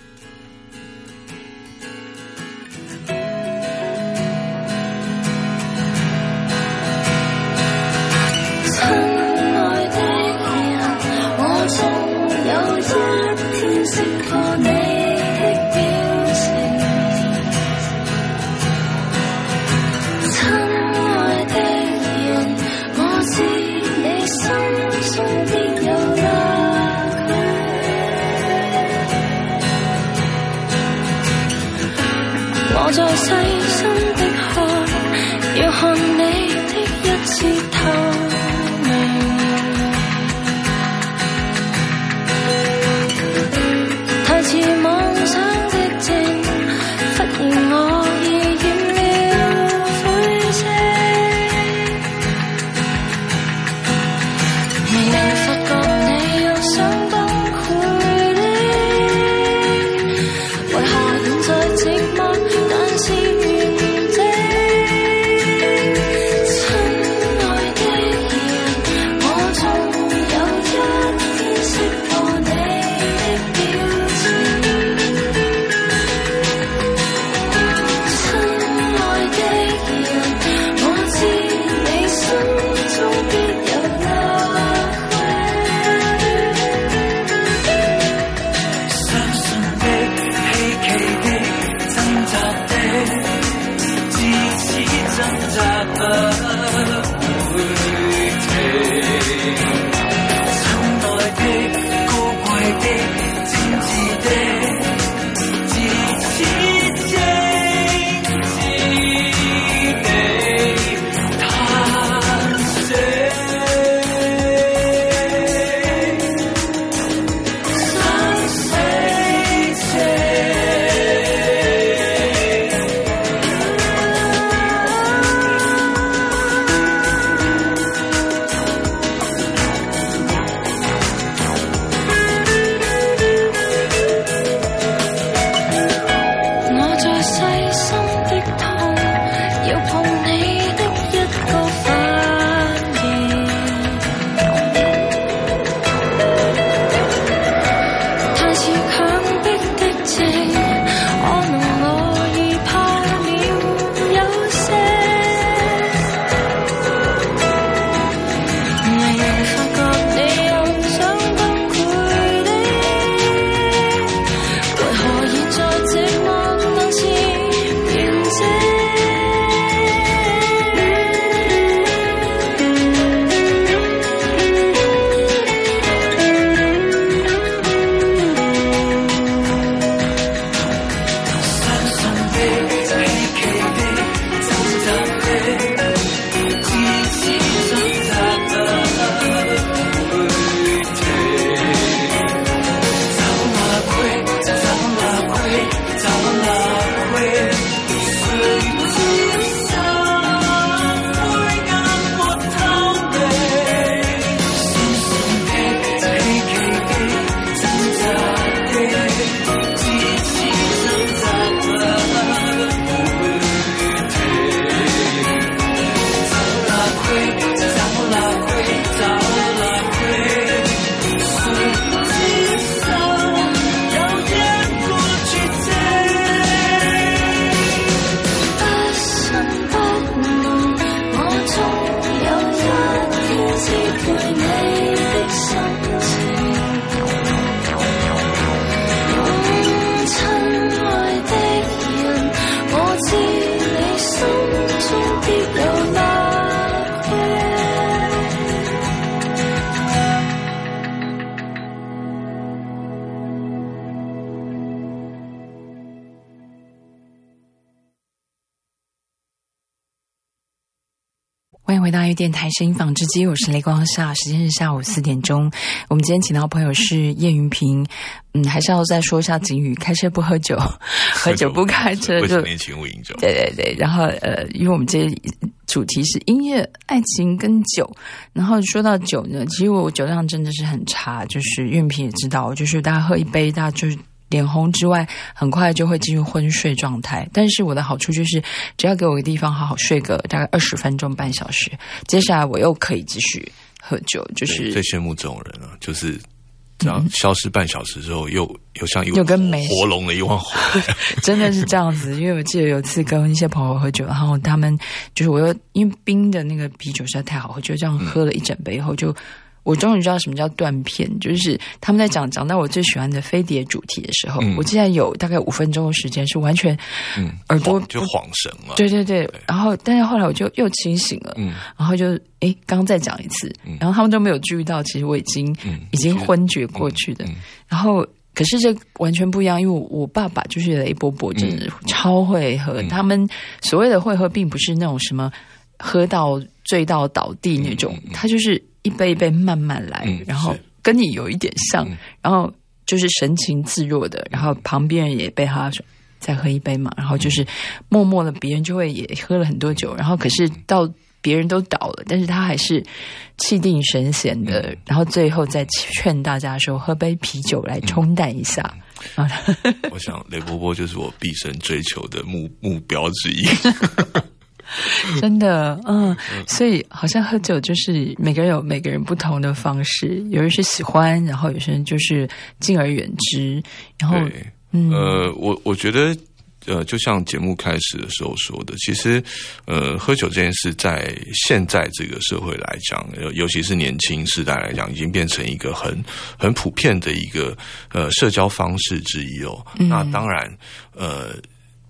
識破你的表情，親愛的人，我知你心中必有樂趣，我在細心的看，要看你的一切透明。似妄想的靜，忽然我已染了灰色，未能發覺你又想崩潰的，為何現在寂寞，但是完整？親愛的欢迎回到一电台声音纺织机，我是雷光夏，时间是下午四点钟。我们今天请到朋友是叶云平，嗯，还是要再说一下警语：开车不喝酒，喝酒不开车。 未成年请勿饮酒。 对对对，然后呃，因为我们这主题是音乐、爱情跟酒，然后说到酒呢，其实我酒量真的是很差，就是岳云平也知道，就是大家喝一杯，大家就是脸红之外，很快就会进入昏睡状态。但是我的好处就是，只要给我个地方好好睡个大概二十分钟、半小时，接下来我又可以继续喝酒。就是最羡慕这种人啊，就是只要消失半小时之后，又又像一又跟没活龙了一汪火， 真的是这样子。因为我记得有一次跟一些朋友喝酒，然后他们就是我又因为冰的那个啤酒实在太好喝，就这样喝了一整杯以后就。我终于知道什么叫断片，就是他们在讲讲到我最喜欢的飞碟主题的时候，嗯、我竟然有大概五分钟的时间是完全耳朵、 嗯、就晃神了。 对对对，然后但是后来我就又清醒了，嗯、然后就哎刚再讲一次，嗯、然后他们都没有注意到，其实我已经、嗯、已经昏厥过去的，嗯嗯、然后。可是这完全不一样，因为我我爸爸就是雷伯伯，真的超会喝。嗯、他们所谓的会喝，并不是那种什么喝到醉到倒地那种，嗯、他就是一杯一杯慢慢来，嗯、然后跟你有一点像，嗯、然后就是神情自若的，然后旁边人也被他说再喝一杯嘛，然后就是默默的，别人就会也喝了很多酒，然后可是到。别人都倒了，但是他还是气定神闲的，嗯、然后最后再劝大家说喝杯啤酒来冲淡一下。嗯、 我想雷伯伯就是我毕生追求的目目标之一。 真的，嗯，所以好像喝酒就是每个人有每个人不同的方式，有人是喜欢，然后有些人就是敬而远之，然后， 嗯，呃，我我觉得。呃，就像节目开始的时候说的，其实，呃，喝酒这件事在现在这个社会来讲，尤其是年轻世代来讲，已经变成一个很很普遍的一个呃社交方式之一哦。嗯、那当然，呃，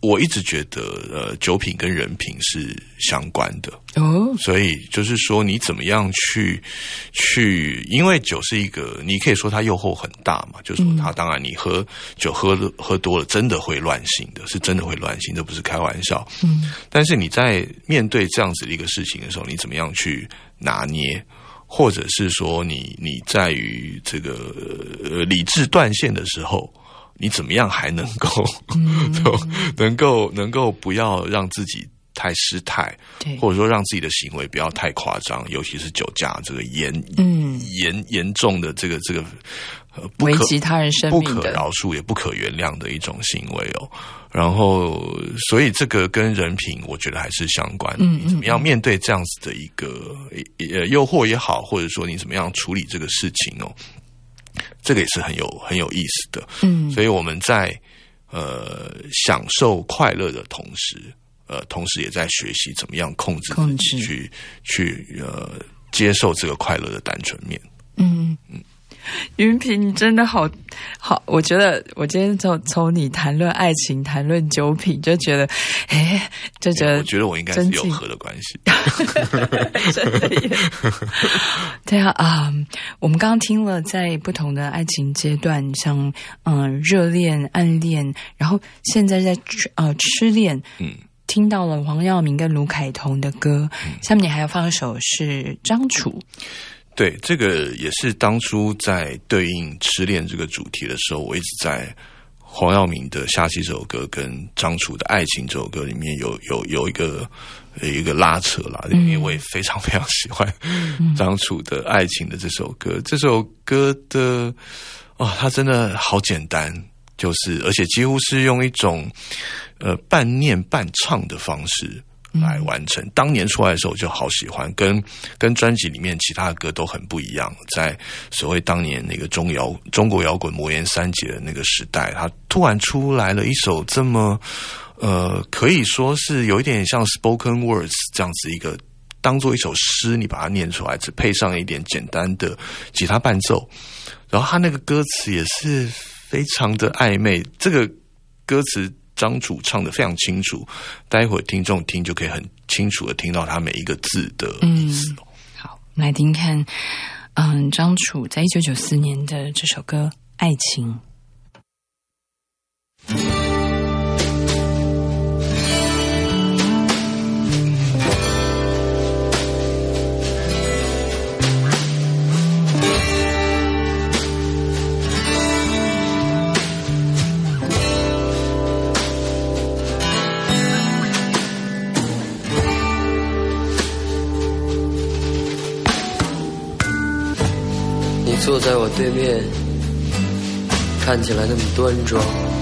我一直觉得，呃，酒品跟人品是相关的哦， 所以就是说，你怎么样去去，因为酒是一个，你可以说它诱惑很大嘛，就是说它当然你喝酒喝喝多了，真的会乱性的，是真的会乱性，这不是开玩笑。嗯，但是你在面对这样子的一个事情的时候，你怎么样去拿捏？或者是说你你在于这个呃理智断线的时候，你怎么样还能够、嗯、能够能够不要让自己太失态，或者说让自己的行为不要太夸张，尤其是酒驾这个严嗯严严重的这个这个呃不可危及他人生命的不可饶恕也不可原谅的一种行为哦。然后，所以这个跟人品，我觉得还是相关。嗯，你怎么样面对这样子的一个呃诱惑也好，或者说你怎么样处理这个事情哦，这个也是很有很有意思的。嗯，所以我们在呃享受快乐的同时，呃，同时也在学习怎么样控制自己去去呃接受这个快乐的单纯面。嗯嗯。 云平，你真的好好，我觉得我今天从从你谈论爱情、谈论酒品，就觉得，哎，就觉得， 我觉得我应该是有喝的关系， 真的耶。对啊，啊、嗯，我们刚刚听了在不同的爱情阶段，像嗯热恋、暗恋，然后现在在呃痴恋，嗯。听到了黄耀明跟卢凯彤的歌，嗯、下面你还要放一首是张楚。 对，这个也是当初在对应痴恋这个主题的时候，我一直在黄耀明的《下期》这首歌跟张楚的《爱情》这首歌里面有有有一个有一个拉扯啦，因为我也非常非常喜欢张楚的《爱情》的这首歌。这首歌的哦，它真的好简单，就是而且几乎是用一种呃半念半唱的方式来完成。当年出来的时候我就好喜欢，跟跟专辑里面其他的歌都很不一样。在所谓当年那个中摇中国摇滚魔岩三杰的那个时代，他突然出来了一首这么呃可以说是有一点像 spoken words 这样子一个，当做一首诗，你把它念出来，只配上一点简单的吉他伴奏，然后他那个歌词也是非常的暧昧。这个歌词张楚唱得非常清楚，待会听众听就可以很清楚的听到他每一个字的意思。嗯、 好，我们来听看，嗯，张楚在一九九四年的这首歌《爱情》。 坐在我对面，看起来那么端庄，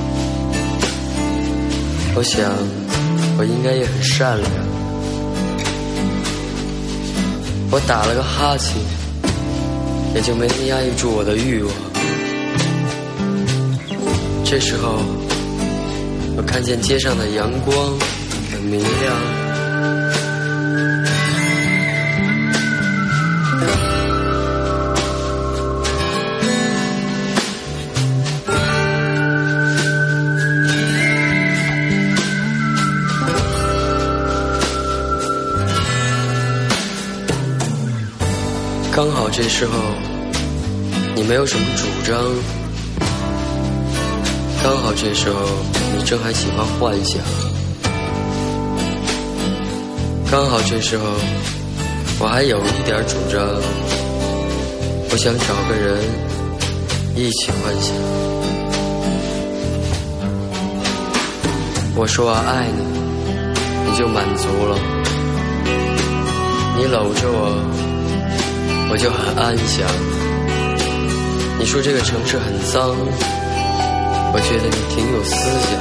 我想我应该也很善良。我打了个哈欠，也就没能压抑住我的欲望。这时候我看见街上的阳光很明亮，刚好这时候你没有什么主张，刚好这时候你正还喜欢幻想，刚好这时候我还有一点主张，我想找个人一起幻想。我说我爱你，你就满足了，你搂着我我就很安详。你说这个城市很脏，我觉得你挺有思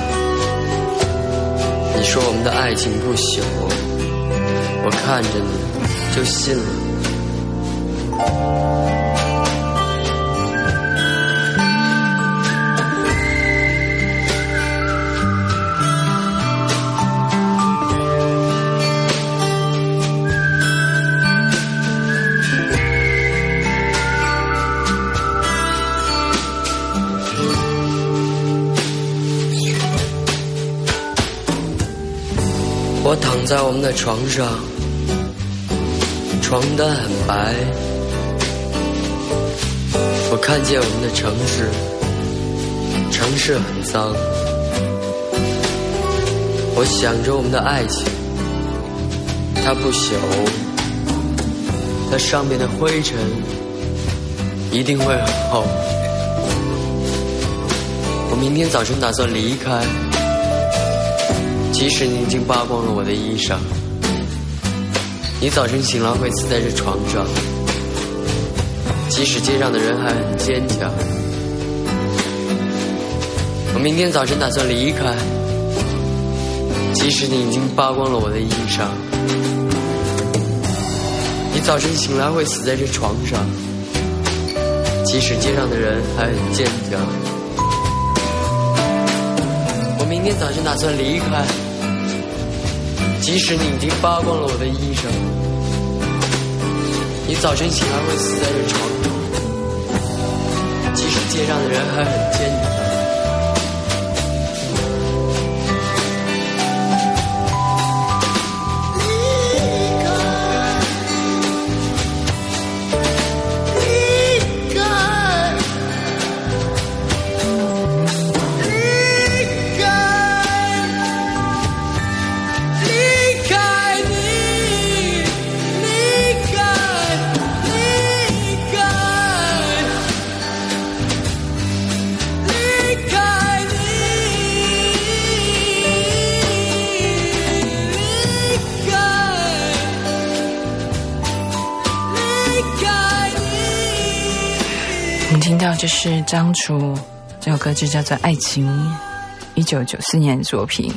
想。你说我们的爱情不朽，我看着你就信了。 我躺在我们的床上，床单很白。我看见我们的城市，城市很脏。我想着我们的爱情，它不朽，它上面的灰尘一定会很厚。我明天早晨打算离开，即使你已经扒光了我的衣裳，你早晨醒来会死在这床上，即使街上的人还很坚强。我明天早晨打算离开，即使你已经扒光了我的衣裳，你早晨醒来会死在这床上，即使街上的人还很坚强。我明天早晨打算离开，即使你已经扒光了我的衣裳，你早晨醒来会死在这床上，即使街上的人还很坚强。 我们听到就是张楚这首歌就叫做《爱情》，一九九四年的作品。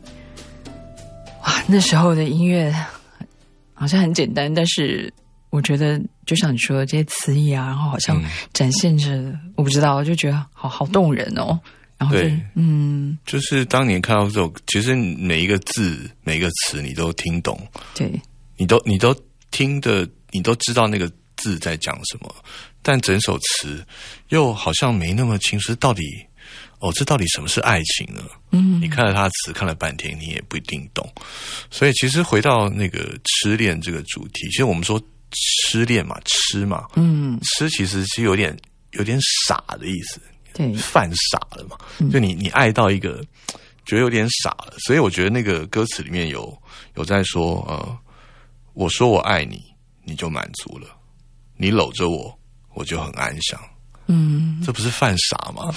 哇，那时候的音乐好像很简单，但是我觉得就像你说的这些词意啊，然后好像展现着、嗯、我不知道，我就觉得好好动人哦。然后就对， 嗯， 就是当年看到这首，其实每一个字、每一个词你都听懂， 对， 你都你都听的，你都知道那个字在讲什么，但整首词又好像没那么清楚，到底哦，这到底什么是爱情呢？嗯，你看了他词看了半天，你也不一定懂。所以其实回到那个痴恋这个主题，其实我们说痴恋嘛，痴嘛，嗯，痴其实是有点有点傻的意思。 对， 犯傻了嘛？就你你爱到一个觉得有点傻了，所以我觉得那个歌词里面有有在说，呃，我说我爱你，你就满足了；你搂着我，我就很安详。嗯，这不是犯傻吗？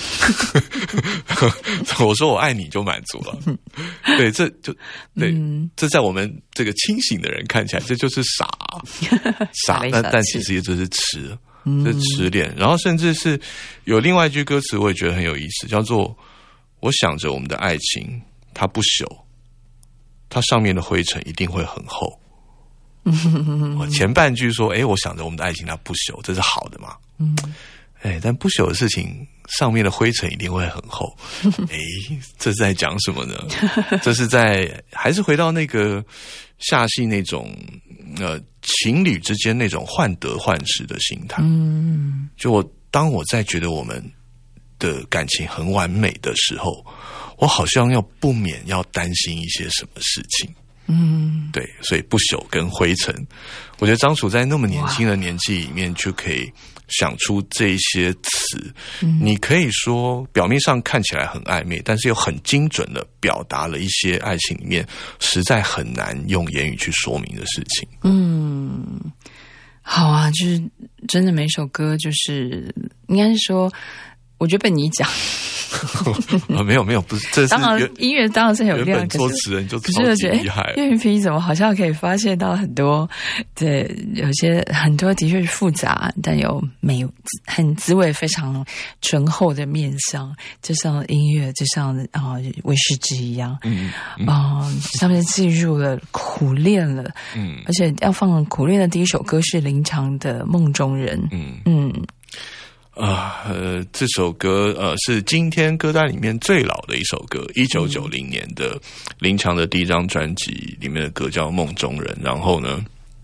我说我爱你就满足了，对，这就对，嗯、这在我们这个清醒的人看起来，这就是傻傻，但但其实也就是痴。这痴恋，然后甚至是有另外一句歌词，我也觉得很有意思，叫做“我想着我们的爱情，它不朽，它上面的灰尘一定会很厚。”我前半句说：“哎，我想着我们的爱情它不朽，这是好的嘛？”嗯，哎，但不朽的事情上面的灰尘一定会很厚。哎，这是在讲什么呢？这是在还是回到那个下戏那种呃。情侣之间那种患得患失的心态，嗯，就我当我在觉得我们的感情很完美的时候，我好像要不免要担心一些什么事情，嗯，对，所以不朽跟灰尘，我觉得张楚在那么年轻的年纪里面就可以想出这些词，嗯、你可以说表面上看起来很暧昧，但是又很精准的表达了一些爱情里面实在很难用言语去说明的事情。 嗯，好啊，就是真的每首歌就是应该是说，我觉得被你讲。 啊，没有没有，不是，这是当然音乐当然是很有量， 作词人就超级厉害。 岳云平怎么好像可以发现到很多，对，有些很多的确是复杂，但有美很滋味非常醇厚的面向，就像音乐，就像啊威士忌一样，嗯啊、呃，上面记入了苦恋了，嗯，而且要放苦恋的第一首歌是林强的《梦中人》，嗯嗯。 啊，呃，这首歌呃是今天歌单里面最老的一首歌，一九九零年的林强的第一张专辑里面的歌叫《梦中人》。然后呢，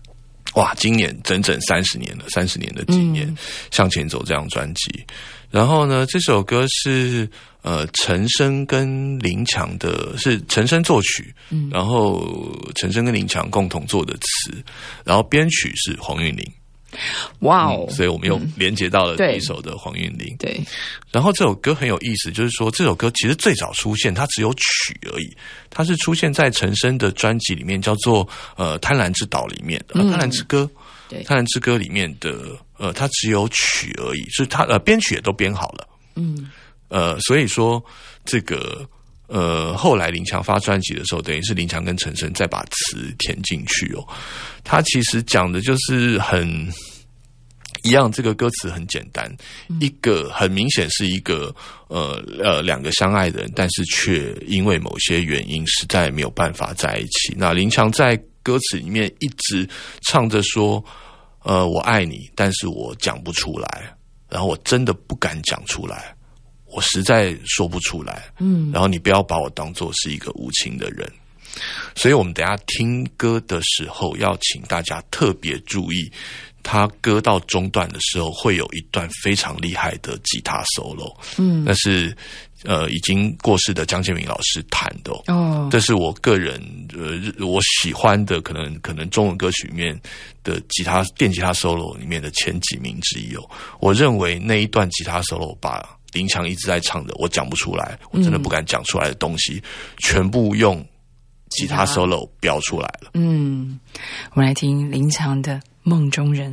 哇，今年整整三十年了，三十年的纪念、嗯、向前走这张专辑。然后呢，这首歌是呃陈升跟林强的，是陈升作曲，嗯，然后陈升跟林强共同做的词，然后编曲是黄韵玲。 哇哦、 嗯！所以我们又连接到了第一首的黄韵玲。 对， 然后这首歌很有意思，就是说这首歌其实最早出现，它只有曲而已，它是出现在陈升的专辑里面，叫做呃《贪婪之岛》里面的《呃、贪婪之歌》。对，《贪婪之歌》里面的呃，它只有曲而已，就是它呃编曲也都编好了。嗯，呃，所以说这个。呃，后来林强发专辑的时候，等于是林强跟陈升再把词填进去哦。他其实讲的就是很一样，这个歌词很简单，嗯、一个很明显是一个呃呃两个相爱的人，但是却因为某些原因实在没有办法在一起。那林强在歌词里面一直唱着说，呃，我爱你，但是我讲不出来，然后我真的不敢讲出来。我实在说不出来，嗯，然后你不要把我当作是一个无情的人，所以我们等一下听歌的时候，要请大家特别注意，他歌到中段的时候会有一段非常厉害的吉他 solo， 嗯，那是呃已经过世的江建民老师弹的哦，哦这是我个人呃我喜欢的，可能可能中文歌曲里面的吉他电吉他 solo 里面的前几名之一哦，我认为那一段吉他 solo 把林强一直在唱的我讲不出来，我真的不敢讲出来的东西、嗯、全部用吉他 solo 标出来了。 嗯，我们来听林强的《梦中人》。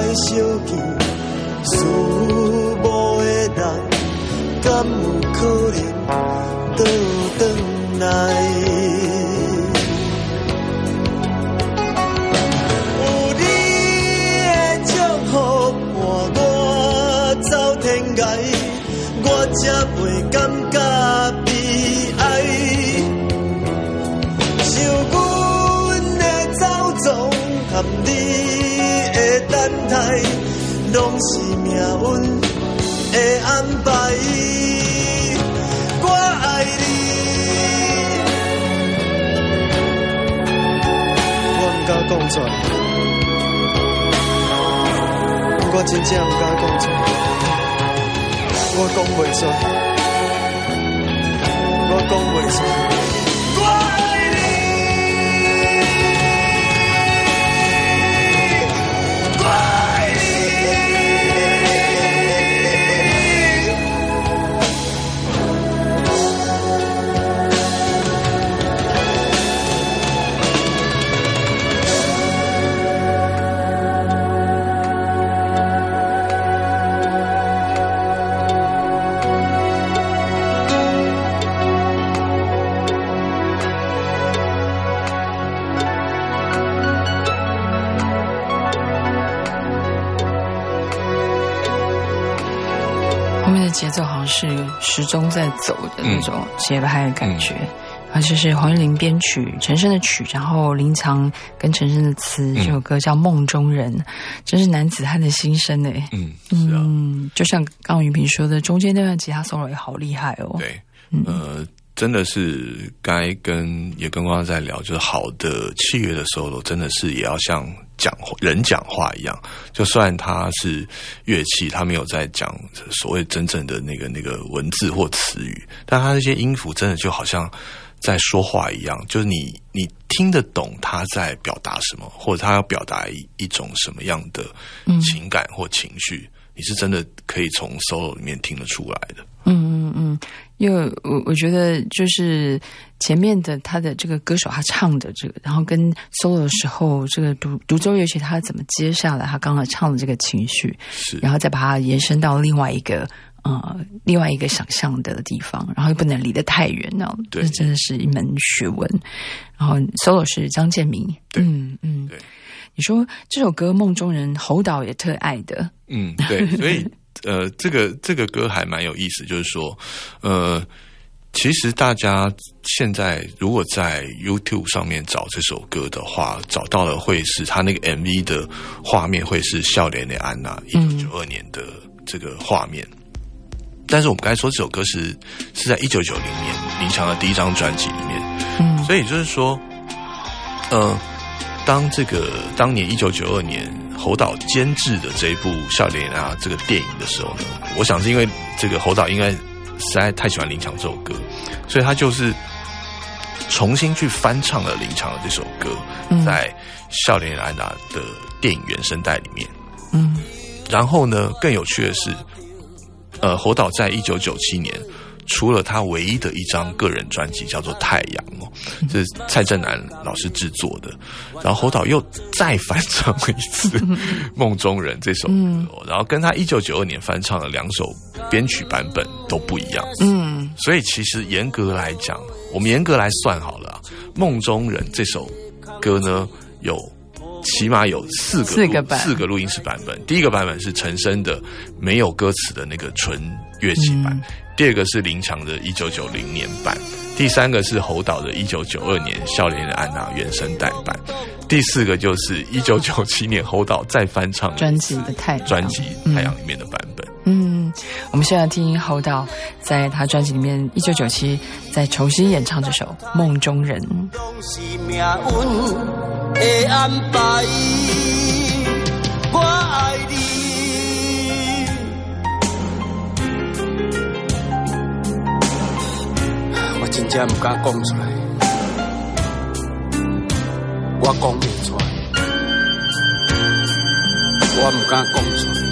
的相见，事无的人，敢有可能倒转来？有你的祝福伴我走天涯，我才袂感觉悲哀。想阮的走踪，含你的等待，拢是命运的安排。我爱你，我不敢讲出来，我真正不敢讲出来，我讲袂出来，我讲袂出来。我爱你，我爱后面的节奏好像是时钟在走的那种节拍的感觉。嗯啊，就是黄韵玲编曲，陈升的曲，然后林强跟陈升的词，嗯、这首歌叫《梦中人》，真是男子汉的心声哎。 嗯，是啊。 嗯，就像刚刚云平说的，中间那段吉他 solo 也好厉害哦。 对，嗯、呃，真的是刚才跟也跟光在聊，就是好的器乐的 solo， 真的是也要像讲人讲话一样，就算它是乐器，它没有在讲所谓真正的那个那个文字或词语，但它那些音符真的就好像在说话一样，就是你你听得懂他在表达什么，或者他要表达一一种什么样的情感或情绪，嗯、你是真的可以从 solo 里面听得出来的。 嗯嗯嗯，因为我我觉得就是前面的他的这个歌手他唱的这个，然后跟 solo 的时候，这个独独奏乐器他怎么接下来他刚才唱的这个情绪， 是， 然后再把它延伸到另外一个。呃，另外一个想象的地方，然后又不能离得太远，那这真的是一门学问。然后 solo 是张建民，嗯嗯，对。你说这首歌《梦中人》，侯导也特爱的， 嗯，对，所以呃，这个这个歌还蛮有意思，就是说，呃，其实大家现在如果在 YouTube 上面找这首歌的话，找到了会是他那个 M V 的画面，会是笑脸的安娜一九九二年的这个画面。嗯，但是我们刚才说这首歌是是在一九九零年林强的第一张专辑里面，嗯，所以就是说，呃，当这个当年一九九二年侯导监制的这一部《笑脸啊》这个电影的时候呢，我想是因为这个侯导应该实在太喜欢林强这首歌，所以他就是重新去翻唱了林强的这首歌，嗯、在《笑脸安娜》的电影原声带里面，嗯，然后呢，更有趣的是。呃，侯导在一九九七年出了他唯一的一张个人专辑，叫做《太阳》哦，这是蔡振南老师制作的。然后侯导又再翻唱了一次《梦中人》这首歌，嗯、然后跟他一九九二年翻唱的两首编曲版本都不一样。嗯，所以其实严格来讲，我们严格来算好了，啊，《梦中人》这首歌呢有。起码有四个四个版四个录音室版本。第一个版本是陈升的没有歌词的那个纯乐器版，嗯、第二个是林强的一九九零年版，第三个是侯导的一九九二年笑脸的安娜原声带版，第四个就是一九九七年侯导再翻唱专辑的太专辑太阳里面的版本。 嗯，我们现在听侯导在他专辑里面一九九七再重新演唱这首《梦中人》。 的安排，我爱你。我真正不敢讲出来，我讲不出来，我不敢讲出来，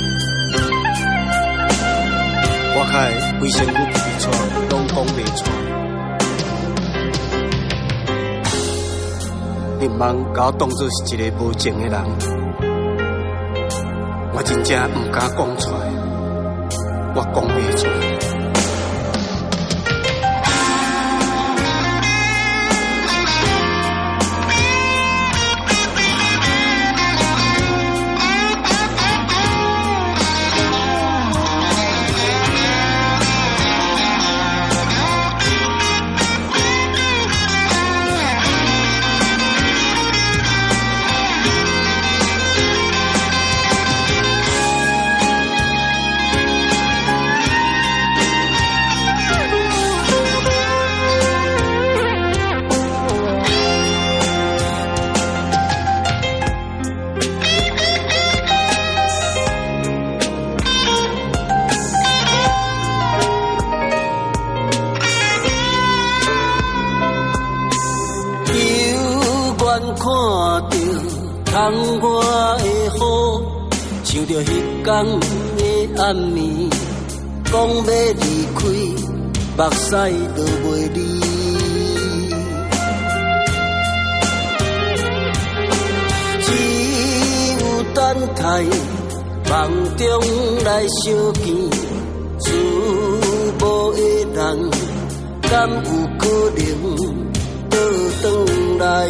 我开规身躯皮出来，拢讲不出来。你唔通把我当作是一个无情的人， 我真正不敢讲出来，我讲不出来。 窗外的雨，想着迄天的暗暝，讲要离开，目屎都袂离。只有等待梦中来相见，自无的人，敢有可能倒转来？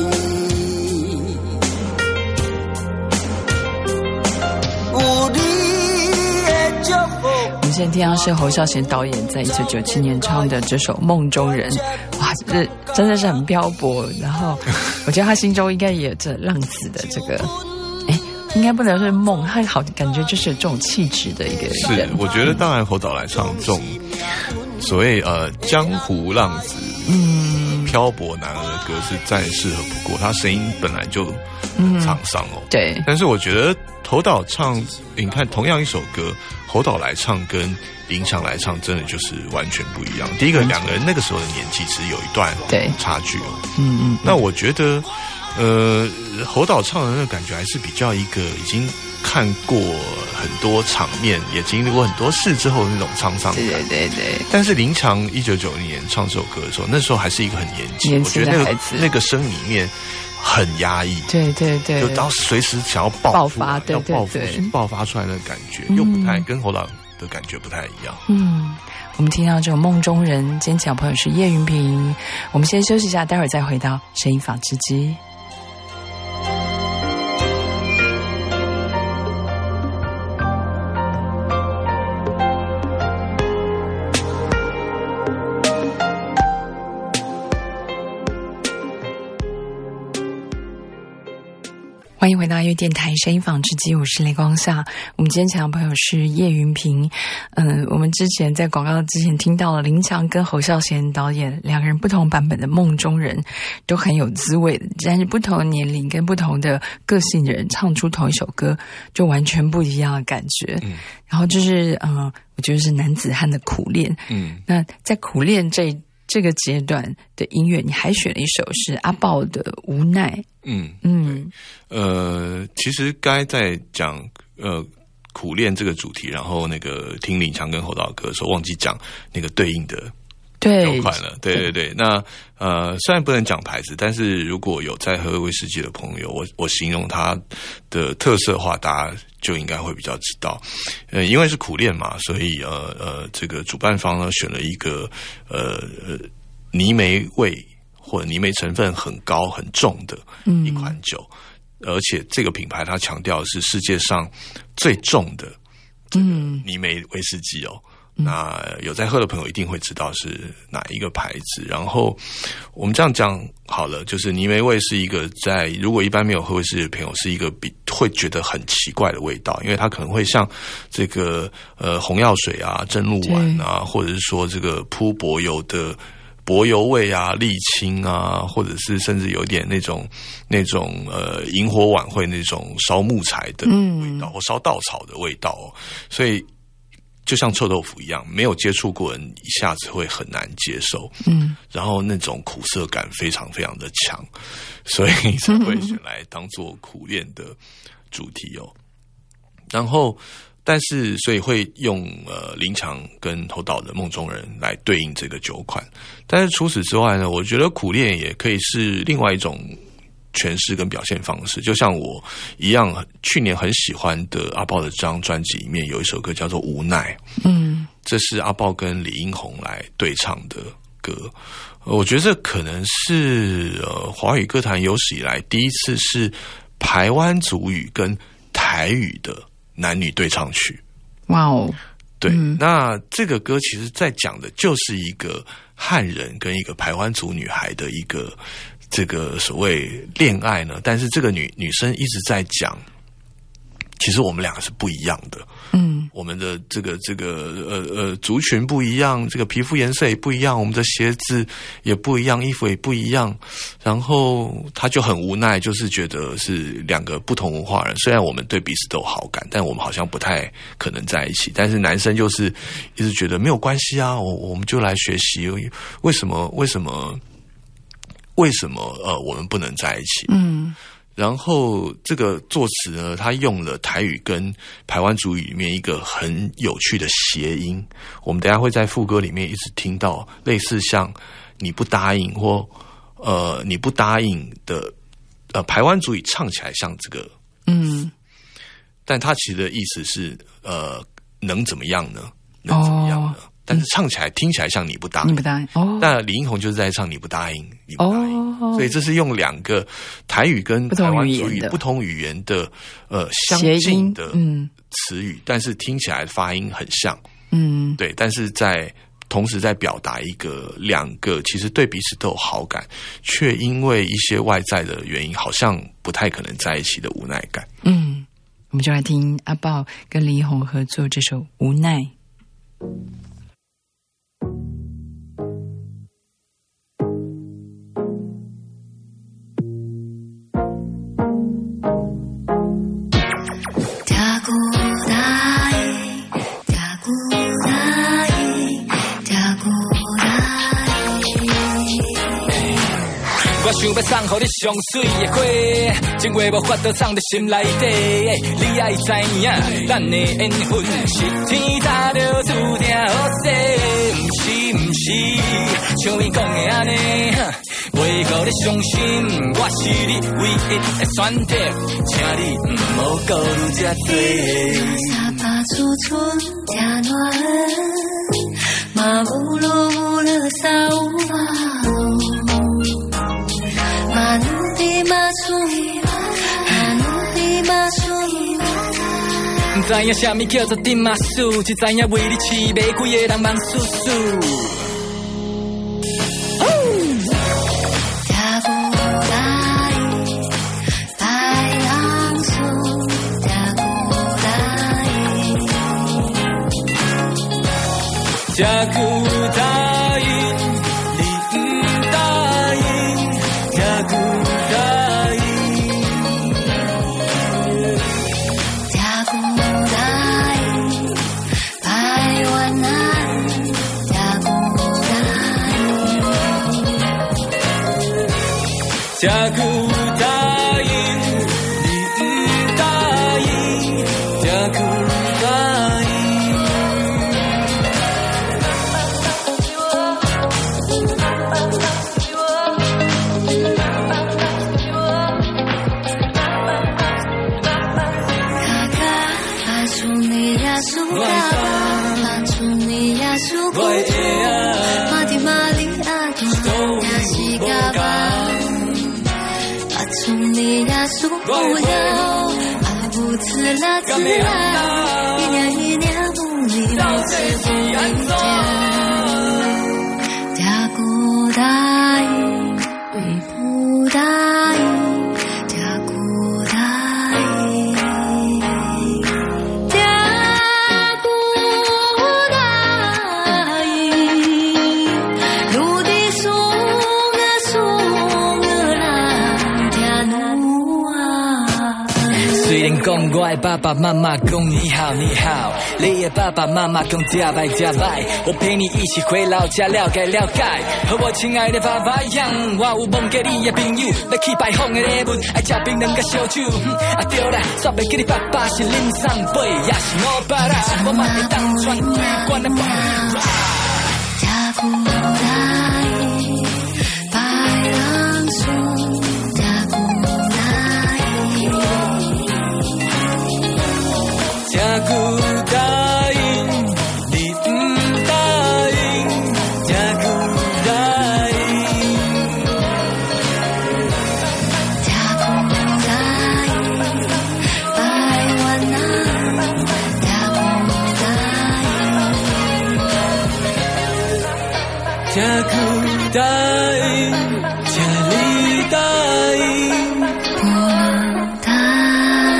我们现在听到是侯孝贤导演在一九九七年唱的这首《梦中人》，哇，这真的是很漂泊。然后，我觉得他心中应该也有这浪子的这个，哎，应该不能是梦，他好感觉就是有这种气质的一个人。 是，我觉得当然侯导来唱这种所谓呃江湖浪子，嗯，漂泊男儿的歌是再适合不过，他声音本来就很沧桑哦。 嗯、对， 但是我觉得侯导唱，你看同样一首歌，侯导来唱跟林强来唱，真的就是完全不一样。第一个，两个人那个时候的年纪其实有一段差距哦。 嗯嗯。 那我觉得，呃，侯导唱的那个感觉还是比较一个已经看过很多场面，也经历过很多事之后的那种沧桑感。 对对对。 但是林强一九九零年唱这首歌的时候，那时候还是一个很年轻， 年轻的孩子， 我觉得那个那个声里面很压抑， 对对对， 就到随时想要爆爆发，对要爆发爆发出来的感觉，又不太跟侯导的感觉不太一样。 嗯，我们听到这种梦中人，今天讲朋友是叶云平。我们先休息一下，待会儿再回到声音纺织机。欢迎回到音乐电台声音纺织机，我是雷光夏。我们今天讲的朋友是叶云平。嗯，我们之前在广告之前听到了林强跟侯孝贤导演两个人不同版本的《梦中人》，都很有滋味的。但是不同的年龄跟不同的个性的人唱出同一首歌，就完全不一样的感觉。嗯，然后就是嗯、呃，我觉得是男子汉的苦练。嗯，那在苦练这这个阶段的音乐，你还选了一首是阿爆的《无奈》。 嗯嗯，呃，其实该在讲呃苦练这个主题，然后那个听林强跟侯导歌的时候，忘记讲那个对应的酒款了。对对对，那呃虽然不能讲牌子，但是如果有在喝威士忌的朋友，我我形容它的特色的话，大家就应该会比较知道。呃，因为是苦练嘛，所以呃呃，这个主办方呢选了一个呃呃泥煤味或者泥煤成分很高很重的一款酒，嗯、而且这个品牌它强调的是世界上最重的嗯泥煤威士忌哦。嗯、那有在喝的朋友一定会知道是哪一个牌子。然后我们这样讲好了，就是泥煤味是一个在如果一般没有喝威士忌的朋友是一个比会觉得很奇怪的味道，因为它可能会像这个呃红药水啊、蒸鹿丸啊，或者是说这个铺柏油的。柏油味啊、沥青啊，或者是甚至有点那种那种呃萤火晚会那种烧木材的味道，嗯、或烧稻草的味道哦，所以就像臭豆腐一样，没有接触过人一下子会很难接受。嗯，然后那种苦涩感非常非常的强，所以才会选来当做苦练的主题哦。然后。但是，所以会用呃林强跟侯导的《梦中人》来对应这个酒款。但是除此之外呢，我觉得苦练也可以是另外一种诠释跟表现方式。就像我一样，去年很喜欢的阿爆的这张专辑里面有一首歌叫做《无奈》，嗯，这是阿爆跟李英宏来对唱的歌。我觉得这可能是呃华语歌坛有史以来第一次是排湾族语跟台语的男女对唱曲。 哇哦！ 对，嗯、那这个歌其实在讲的就是一个汉人跟一个排湾族女孩的一个这个所谓恋爱呢，但是这个女女生一直在讲，其实我们两个是不一样的，嗯，我们的这个这个呃呃族群不一样，这个皮肤颜色也不一样，我们的鞋子也不一样，衣服也不一样，然后他就很无奈，就是觉得是两个不同文化人，虽然我们对彼此都有好感，但我们好像不太可能在一起。但是男生就是一直觉得没有关系啊，我我们就来学习，为什么为什么为什么呃我们不能在一起？嗯。然后这个作词呢，他用了台语跟排湾族语里面一个很有趣的谐音，我们等一下会在副歌里面一直听到类似像你不答应或呃你不答应的呃排湾族语唱起来像这个，嗯，但他其实的意思是呃能怎么样呢？能怎么样呢？哦，但是唱起来、嗯、听起来像你不答应，你不答应哦。但李英宏就是在唱你不答应，你不答应，哦、所以这是用两个台语跟台湾族语不同语言的呃相近的词语，嗯、但是听起来发音很像，嗯，对，但是在同时在表达一个两个其实对彼此都有好感，却因为一些外在的原因，好像不太可能在一起的无奈感。 嗯，我们就来听阿爆跟李英宏合作这首《无奈》。 我想要送予你上水的花，情话无法度藏在心内底。你爱知影，咱的缘分是天打着注定好势，不是不是，像伊讲的安尼，袂互你伤心，我是你唯一的选择，请你唔好顾虑这多。沙发厝厝正暖，嘛乌噜乌噜沙乌马路。马努比马苏，马努比马苏，不知影什么叫做丁马苏，只知影为你饲马几个人忙叔叔。听不来，白杨树，听不来，听不来。假如答应，你不答应，假如答应。卡卡，发出你呀苏卡，发出你呀苏卡，马蒂玛丽阿多呀西嘎巴。从你呀数不了，爱不自拉自然，一年一年不离不弃不离家。假不答应，你不答应，假不答应，假不答应，路的松啊松啊啦。虽然讲我的爸爸妈妈讲你好你好，你的爸爸妈妈讲加白加白，我陪你一起回老家了解了解。和我亲爱的爸爸一样，我有梦给你的朋友，要去拜访的礼物，爱吃槟榔甲烧酒。啊对啦，煞袂记你爸爸是林桑贝，也是我爸啦，我嘛会当传关的宝。假不答应，白杨树，假不。 答应，请你答应， 我答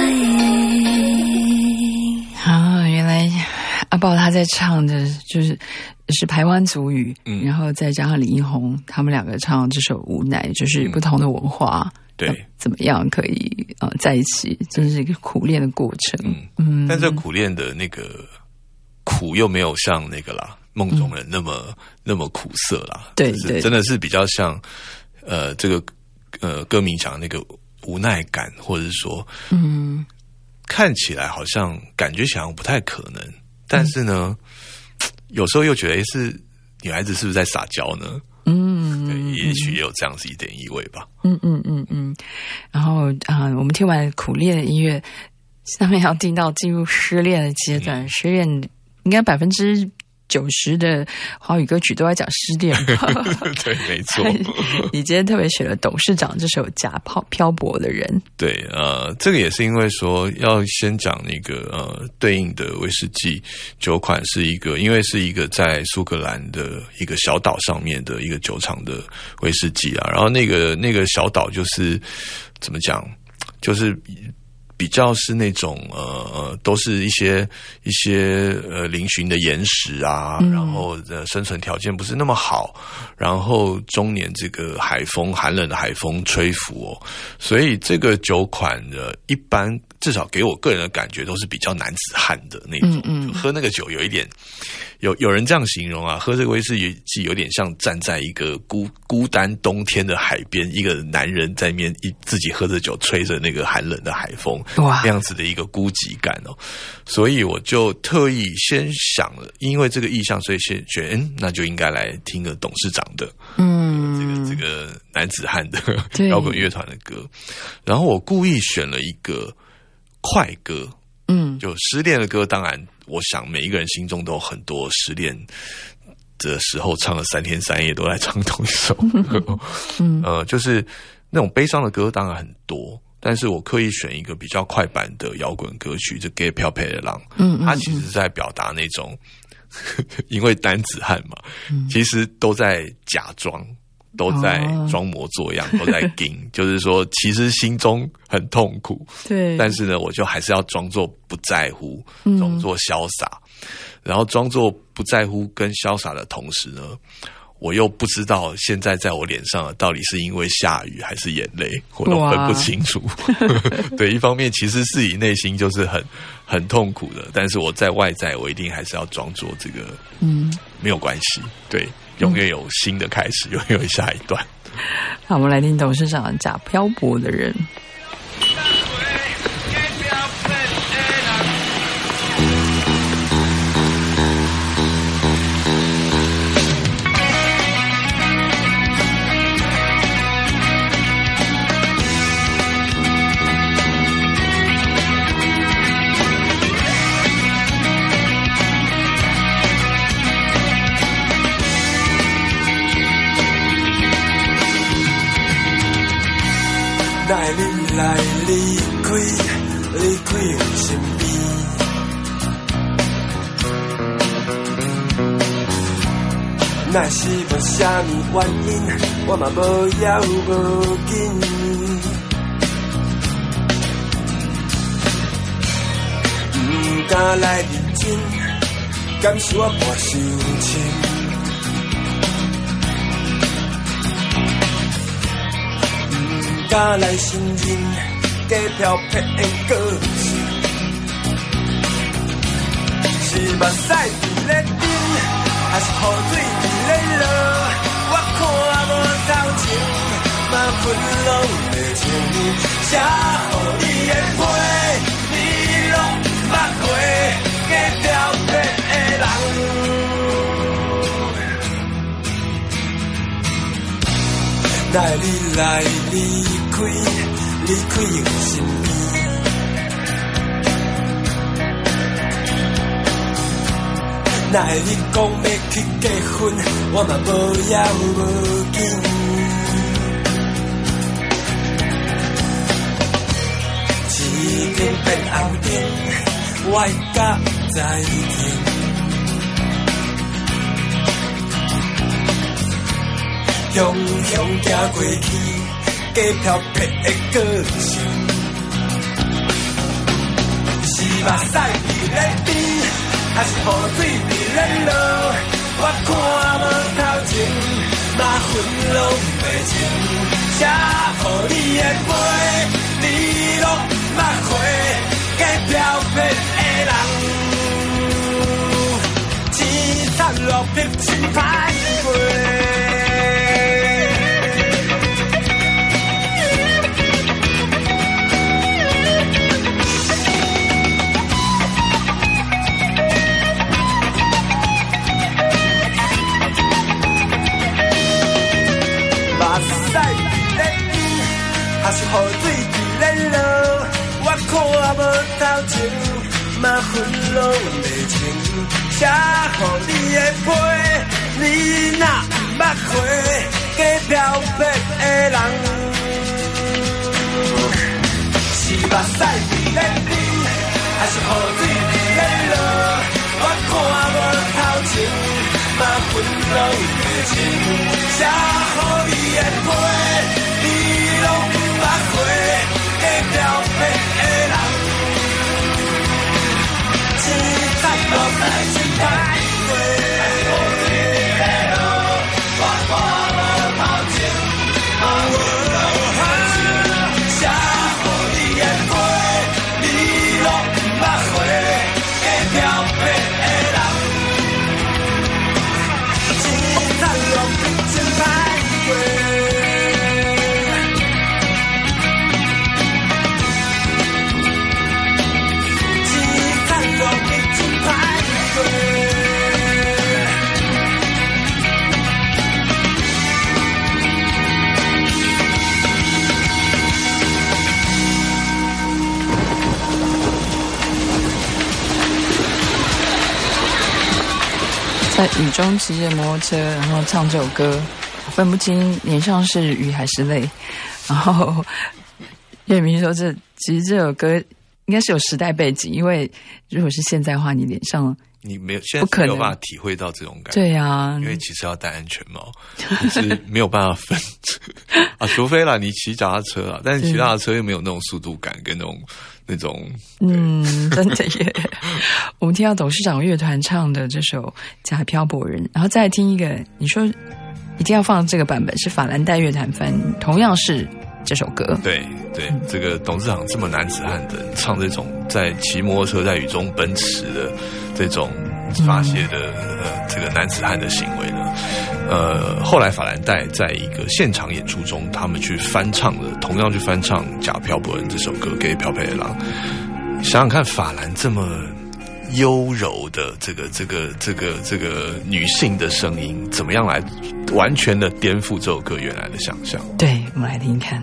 应。 好，原来阿豹他在唱的就是是排湾族语，嗯，然后再加上李英宏他们两个唱这首《无奈》，就是不同的文化。嗯对， 怎么样可以呃在一起？这是一个苦练的过程。嗯， 嗯但这苦练的那个苦又没有像那个啦梦中人那么、嗯、那么苦涩啦。 对对， 真的是比较像呃这个呃歌迷讲那个无奈感，或者是说嗯看起来好像感觉起来不太可能，但是呢、嗯、有时候又觉得是女孩子是不是在撒娇呢？嗯，对，也许也有这样子一点意味吧。 嗯嗯嗯嗯。然后啊、呃，我们听完苦练的音乐，下面要听到进入失恋的阶段。嗯、失恋应该百分之九十的华语歌曲都在讲失恋吧？ 对，没错。 你今天特别选了董事长这首《假泡漂泊的人》。 对，呃，这个也是因为说要先讲那个呃对应的威士忌酒款是一个，因为是一个在苏格兰的一个小岛上面的一个酒厂的威士忌啊，然后那个那个小岛就是怎么讲，就是比较是那种呃呃，都是一些一些呃嶙峋的岩石啊，嗯、然后呃生存条件不是那么好，然后终年这个海风寒冷的海风吹拂哦，所以这个酒款的一般至少给我个人的感觉都是比较男子汉的那种，嗯嗯喝那个酒有一点。有有人这样形容啊，喝这个威士忌有点像站在一个孤孤单冬天的海边，一个男人在面一自己喝着酒，吹着那个寒冷的海风，哇，那样子的一个孤寂感哦。所以我就特意先想了，因为这个意象，所以先觉得，嗯，那就应该来听个董事长的，嗯，这个这个男子汉的摇滚乐团的歌。然后我故意选了一个快歌，嗯，就失恋的歌，当然。我想每一个人心中都有很多失恋的时候唱了三天三夜都在唱同一首歌，嗯、呃，就是那种悲伤的歌当然很多，但是我刻意选一个比较快版的摇滚歌曲，就《给飘配的浪》，嗯，它其实是在表达那种，因为男子汉嘛，嗯、其实都在假装。都在装模作样，哦、都在硬，就是说，其实心中很痛苦，对，但是呢，我就还是要装作不在乎，装作潇洒，嗯、然后装作不在乎跟潇洒的同时呢，我又不知道现在在我脸上到底是因为下雨还是眼泪，我都分不清楚。对，一方面其实是以内心就是很很痛苦的，但是我在外在我一定还是要装作这个，嗯，没有关系，对。永远有新的开始，永远有下一段。 好，我们来听董事长《假漂泊的人》。 哪会你来离开，离开我身边？若是无啥物原因，我嘛无要无紧。不敢来认真，敢是我半伤情。敢来承认，假漂泊的个性，是目屎伫咧顶，还是雨水伫咧落？我看无头前，嘛困拢袂清，写予你的批，你拢捌过，假漂泊的人。哪会你来离开，离开我身边？哪会你讲要去结婚，我嘛无要无紧。一天变红灯，我会甲在天。 雄雄行过去，假漂泊的个性，是目屎伫咧滴，还是雨水伫咧落？我看无头前，嘛魂拢袂清，写予你的杯，你拢捌回，假漂泊的人。惨落魄真歹过，目屎伫咧滴，还是雨水伫咧落？我看无头前，嘛魂拢袂清。写予你的杯，你若毋捌回，假漂泊的人，是目屎伫咧滴，还是雨水伫咧落？我看无头前，嘛魂拢袂清。写予你的杯，你拢毋捌回，假漂泊的人。落来真歹过，我看无头前，嘛魂拢袂清。写予你的杯，你拢毋捌回，假漂泊的人，真惨落魄真歹过。 在雨中骑着摩托车，然后唱这首歌，分不清脸上是雨还是泪。然后叶明说这其实这首歌应该是有时代背景，因为如果是现在的话，你脸上你没有现在没有办法体会到这种感觉。 对啊， 因为其实要戴安全帽，你是没有办法分啊，除非啦你骑脚踏车啊，但是骑脚踏车又没有那种速度感跟那种那种， 嗯，真的耶。我们听到董事长乐团唱的这首《假漂泊人》，然后再听一个，你说一定要放这个版本，是法兰黛乐团翻，同样是这首歌。 对对，嗯、这个董事长这么男子汉的唱这种在骑摩托车在雨中奔驰的这种发泄的、嗯、呃这个男子汉的行为呢，呃，后来法兰黛在一个现场演出中，他们去翻唱了，同样去翻唱《假漂泊人》这首歌给漂泊的狼。想想看，法兰这么优柔的这个这个这个这个女性的声音，怎么样来完全的颠覆这首歌原来的想象？ 对，我们来听听看。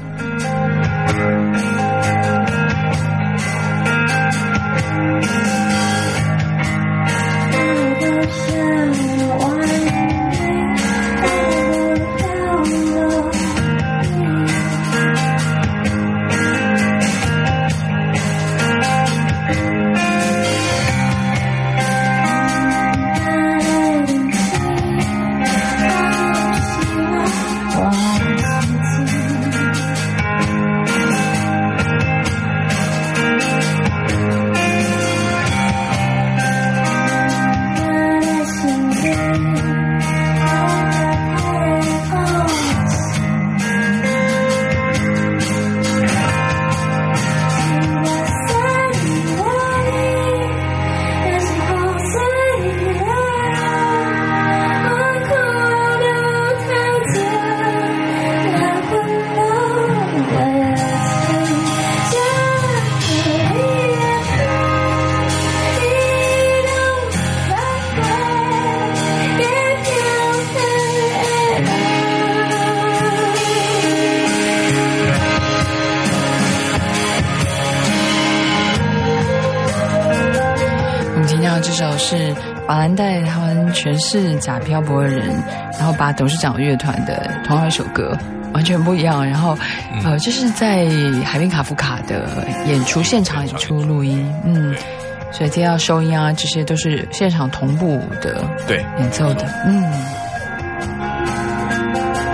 这首是法兰黛他们诠释假漂泊的人，然后把董事长乐团的同样一首歌完全不一样，然后呃，就是在海滨卡夫卡的演出现场演出录音，嗯，所以听到收音啊，这些都是现场同步的， 对， 演奏的，嗯。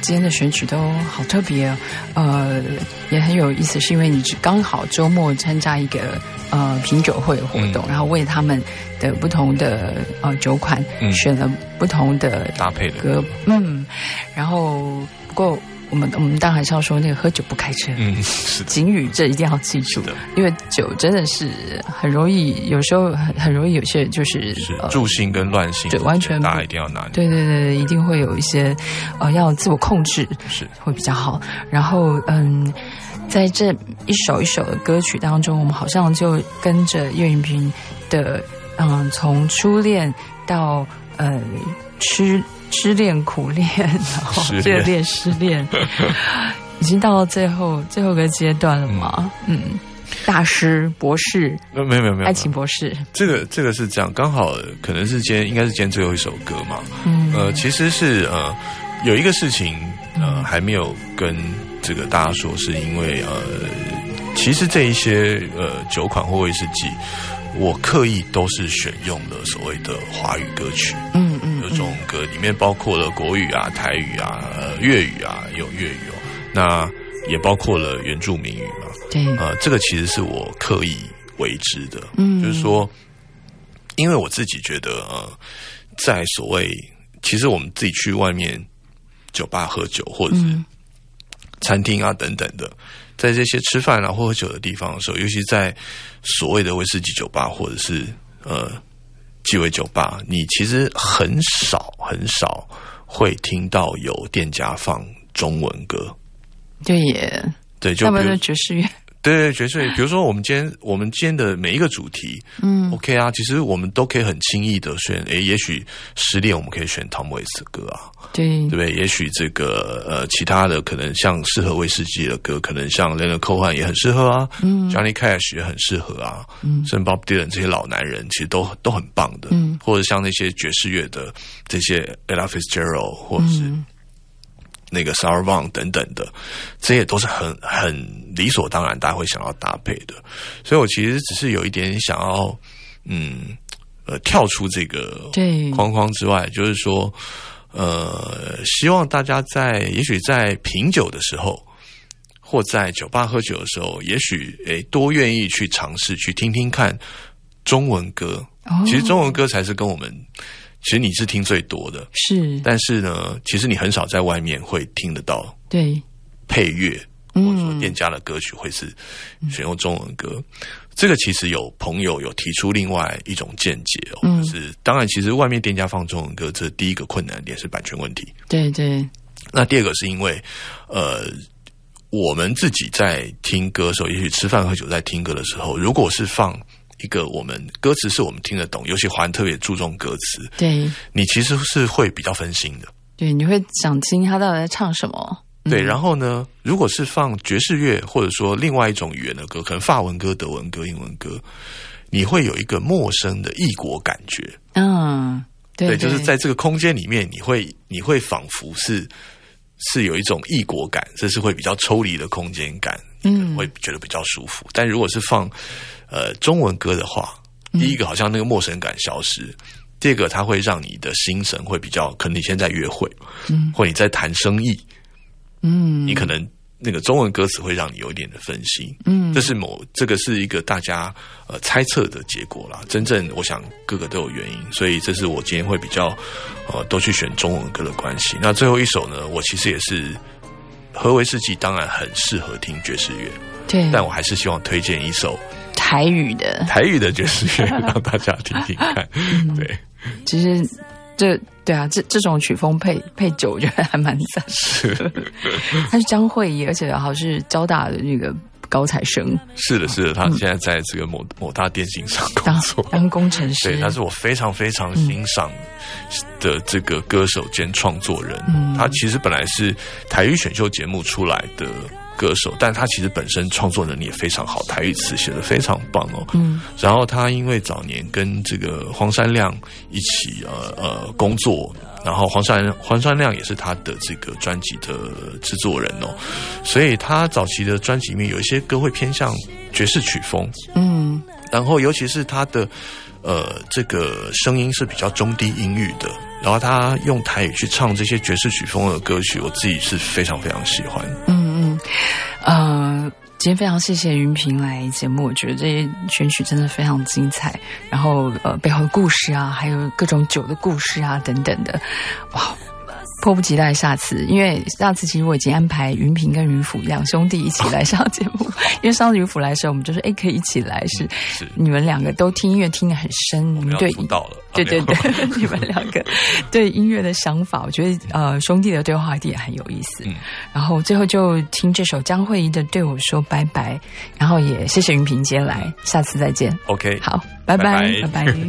今天的选曲都好特别哦，呃，也很有意思，是因为你刚好周末参加一个呃品酒会活动，嗯、然后为他们的不同的呃酒款、嗯、选了不同的搭配的歌，嗯，然后不过。我们我们当然还是要说那个喝酒不开车， 嗯，是的， 警语这一定要记住，因为酒真的是很容易，有时候很很容易有些就是是助兴跟乱性， 对，完全大家一定要拿捏， 对对对，一定会有一些呃要自我控制， 是会比较好。然后嗯，在这一首一首的歌曲当中，我们好像就跟着岳云平的嗯，从初恋到呃吃。失恋、苦恋，然后热恋、失恋，已经到最后最后一个阶段了嘛？嗯，嗯大师、博士， 没有没有没有， 爱情博士， 这个这个是这样，刚好可能是今天应该是今天最后一首歌嘛。嗯，呃，其实是呃有一个事情呃还没有跟这个大家说，是因为呃其实这一些呃酒款或威士忌。我刻意都是选用了所谓的华语歌曲，嗯嗯，有中文歌里面包括了国语啊、台语啊、呃粤语啊，有粤语哦，那也包括了原住民语嘛， 对， 呃，这个其实是我刻意为之的，嗯，就是说，因为我自己觉得，呃，在所谓其实我们自己去外面酒吧喝酒，或者是餐厅啊等等的。在这些吃饭啊或喝酒的地方的时候，尤其在所谓的威士忌酒吧或者是呃鸡尾酒吧，你其实很少很少会听到有店家放中文歌。 对耶， 对，就要不然爵士乐。 对对，爵士乐。比如说我们今天我们今天的每一个主题，嗯 ，OK 啊，其实我们都可以很轻易的选，诶，也许失恋我们可以选 Tom Waits 的歌啊。 对， 对不对？也许这个呃，其他的可能像适合威士忌的歌，可能像 Leonard Cohen 也很适合啊，嗯 ，Johnny Cash 也很适合啊，嗯，甚至 Bob Dylan 这些老男人其实都都很棒的，嗯，或者像那些爵士乐的这些 Ella Fitzgerald 或者是那个 Sarah Vaughan 等等的，这些都是很很理所当然大家会想要搭配的，所以我其实只是有一点想要嗯呃跳出这个框框之外，就是说。呃，希望大家在也许在品酒的时候，或在酒吧喝酒的时候，也许诶多愿意去尝试去听听看中文歌。哦、其实中文歌才是跟我们，其实你是听最多的， 是。 但是呢，其实你很少在外面会听得到。 对。 配乐或者说店家的歌曲会是选用中文歌。嗯这个其实有朋友有提出另外一种见解哦，嗯、就是当然，其实外面店家放中文歌，这第一个困难点是版权问题。 对对。 那第二个是因为，呃，我们自己在听歌的时候，也许吃饭喝酒在听歌的时候，如果是放一个我们歌词是我们听得懂，尤其华人特别注重歌词， 对， 你其实是会比较分心的。 对，你会想听他到底在唱什么。 对，然后呢，如果是放爵士乐，或者说另外一种语言的歌，可能法文歌、德文歌、英文歌，你会有一个陌生的异国感觉。 嗯，对, 对, 对，就是在这个空间里面，你会你会仿佛是是有一种异国感，这是会比较抽离的空间感，嗯，会觉得比较舒服。但如果是放呃中文歌的话，第一个好像那个陌生感消失。嗯第二个，它会让你的心神会比较，可能你现在约会，嗯，或你在谈生意。嗯，你可能那个中文歌词会让你有一点的分析，嗯，这是某这个是一个大家呃猜测的结果啦。真正我想各个都有原因，所以这是我今天会比较呃都去选中文歌的关系。那最后一首呢，我其实也是喝威士忌，当然很适合听爵士乐， 对， 但我还是希望推荐一首台语的台语的爵士乐，让大家听听看。嗯、对， 其实这。对啊，这这种曲风配配酒，我觉得还蛮赞。 是， 他是张惠仪，而且好像是交大的那个高材生。 是的，是的，他现在在这个某、嗯、某大电信上工作， 当, 当工程师。 对，他是我非常非常欣赏的这个歌手兼创作人。嗯，他其实本来是台语选秀节目出来的歌手，但他其实本身创作能力也非常好，台语词写得非常棒哦。嗯，然后他因为早年跟这个黄山亮一起呃呃工作，然后黄山黄山亮也是他的这个专辑的制作人哦，所以他早期的专辑里面有一些歌会偏向爵士曲风。嗯，然后尤其是他的呃这个声音是比较中低音域的， 然后他用台语去唱这些爵士曲风的歌曲，我自己是非常非常喜欢。 嗯嗯，呃。今天非常谢谢云平来节目，我觉得这些选曲真的非常精彩，然后呃背后的故事啊，还有各种酒的故事啊等等的，哇，迫不及待下次，因为下次其实我已经安排云平跟云甫两兄弟一起来上节目，因为上次云甫来的时候，我们就说哎可以一起来，是是你们两个都听音乐听得很深，你们对到了， 对对对，你们两个对音乐的想法，我觉得呃兄弟的对话一定也很有意思。嗯，然后最后就听这首江蕙怡的《对我说拜拜》，然后也谢谢云平姐来，下次再见。 OK， 好，拜拜，拜拜。拜拜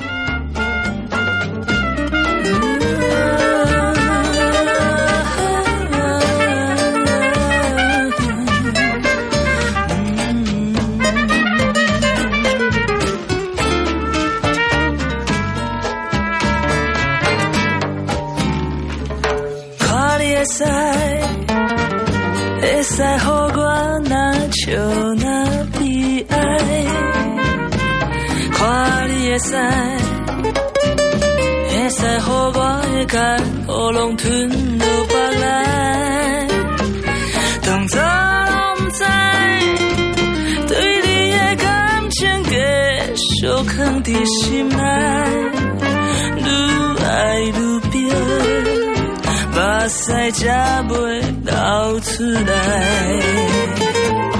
会使，会使，予我若笑若悲哀。看你会使，会使，予我的肝喉咙吞落腹内。当作拢不知，对你的感情继续藏在心内，愈爱愈悲。目屎才袂流出来。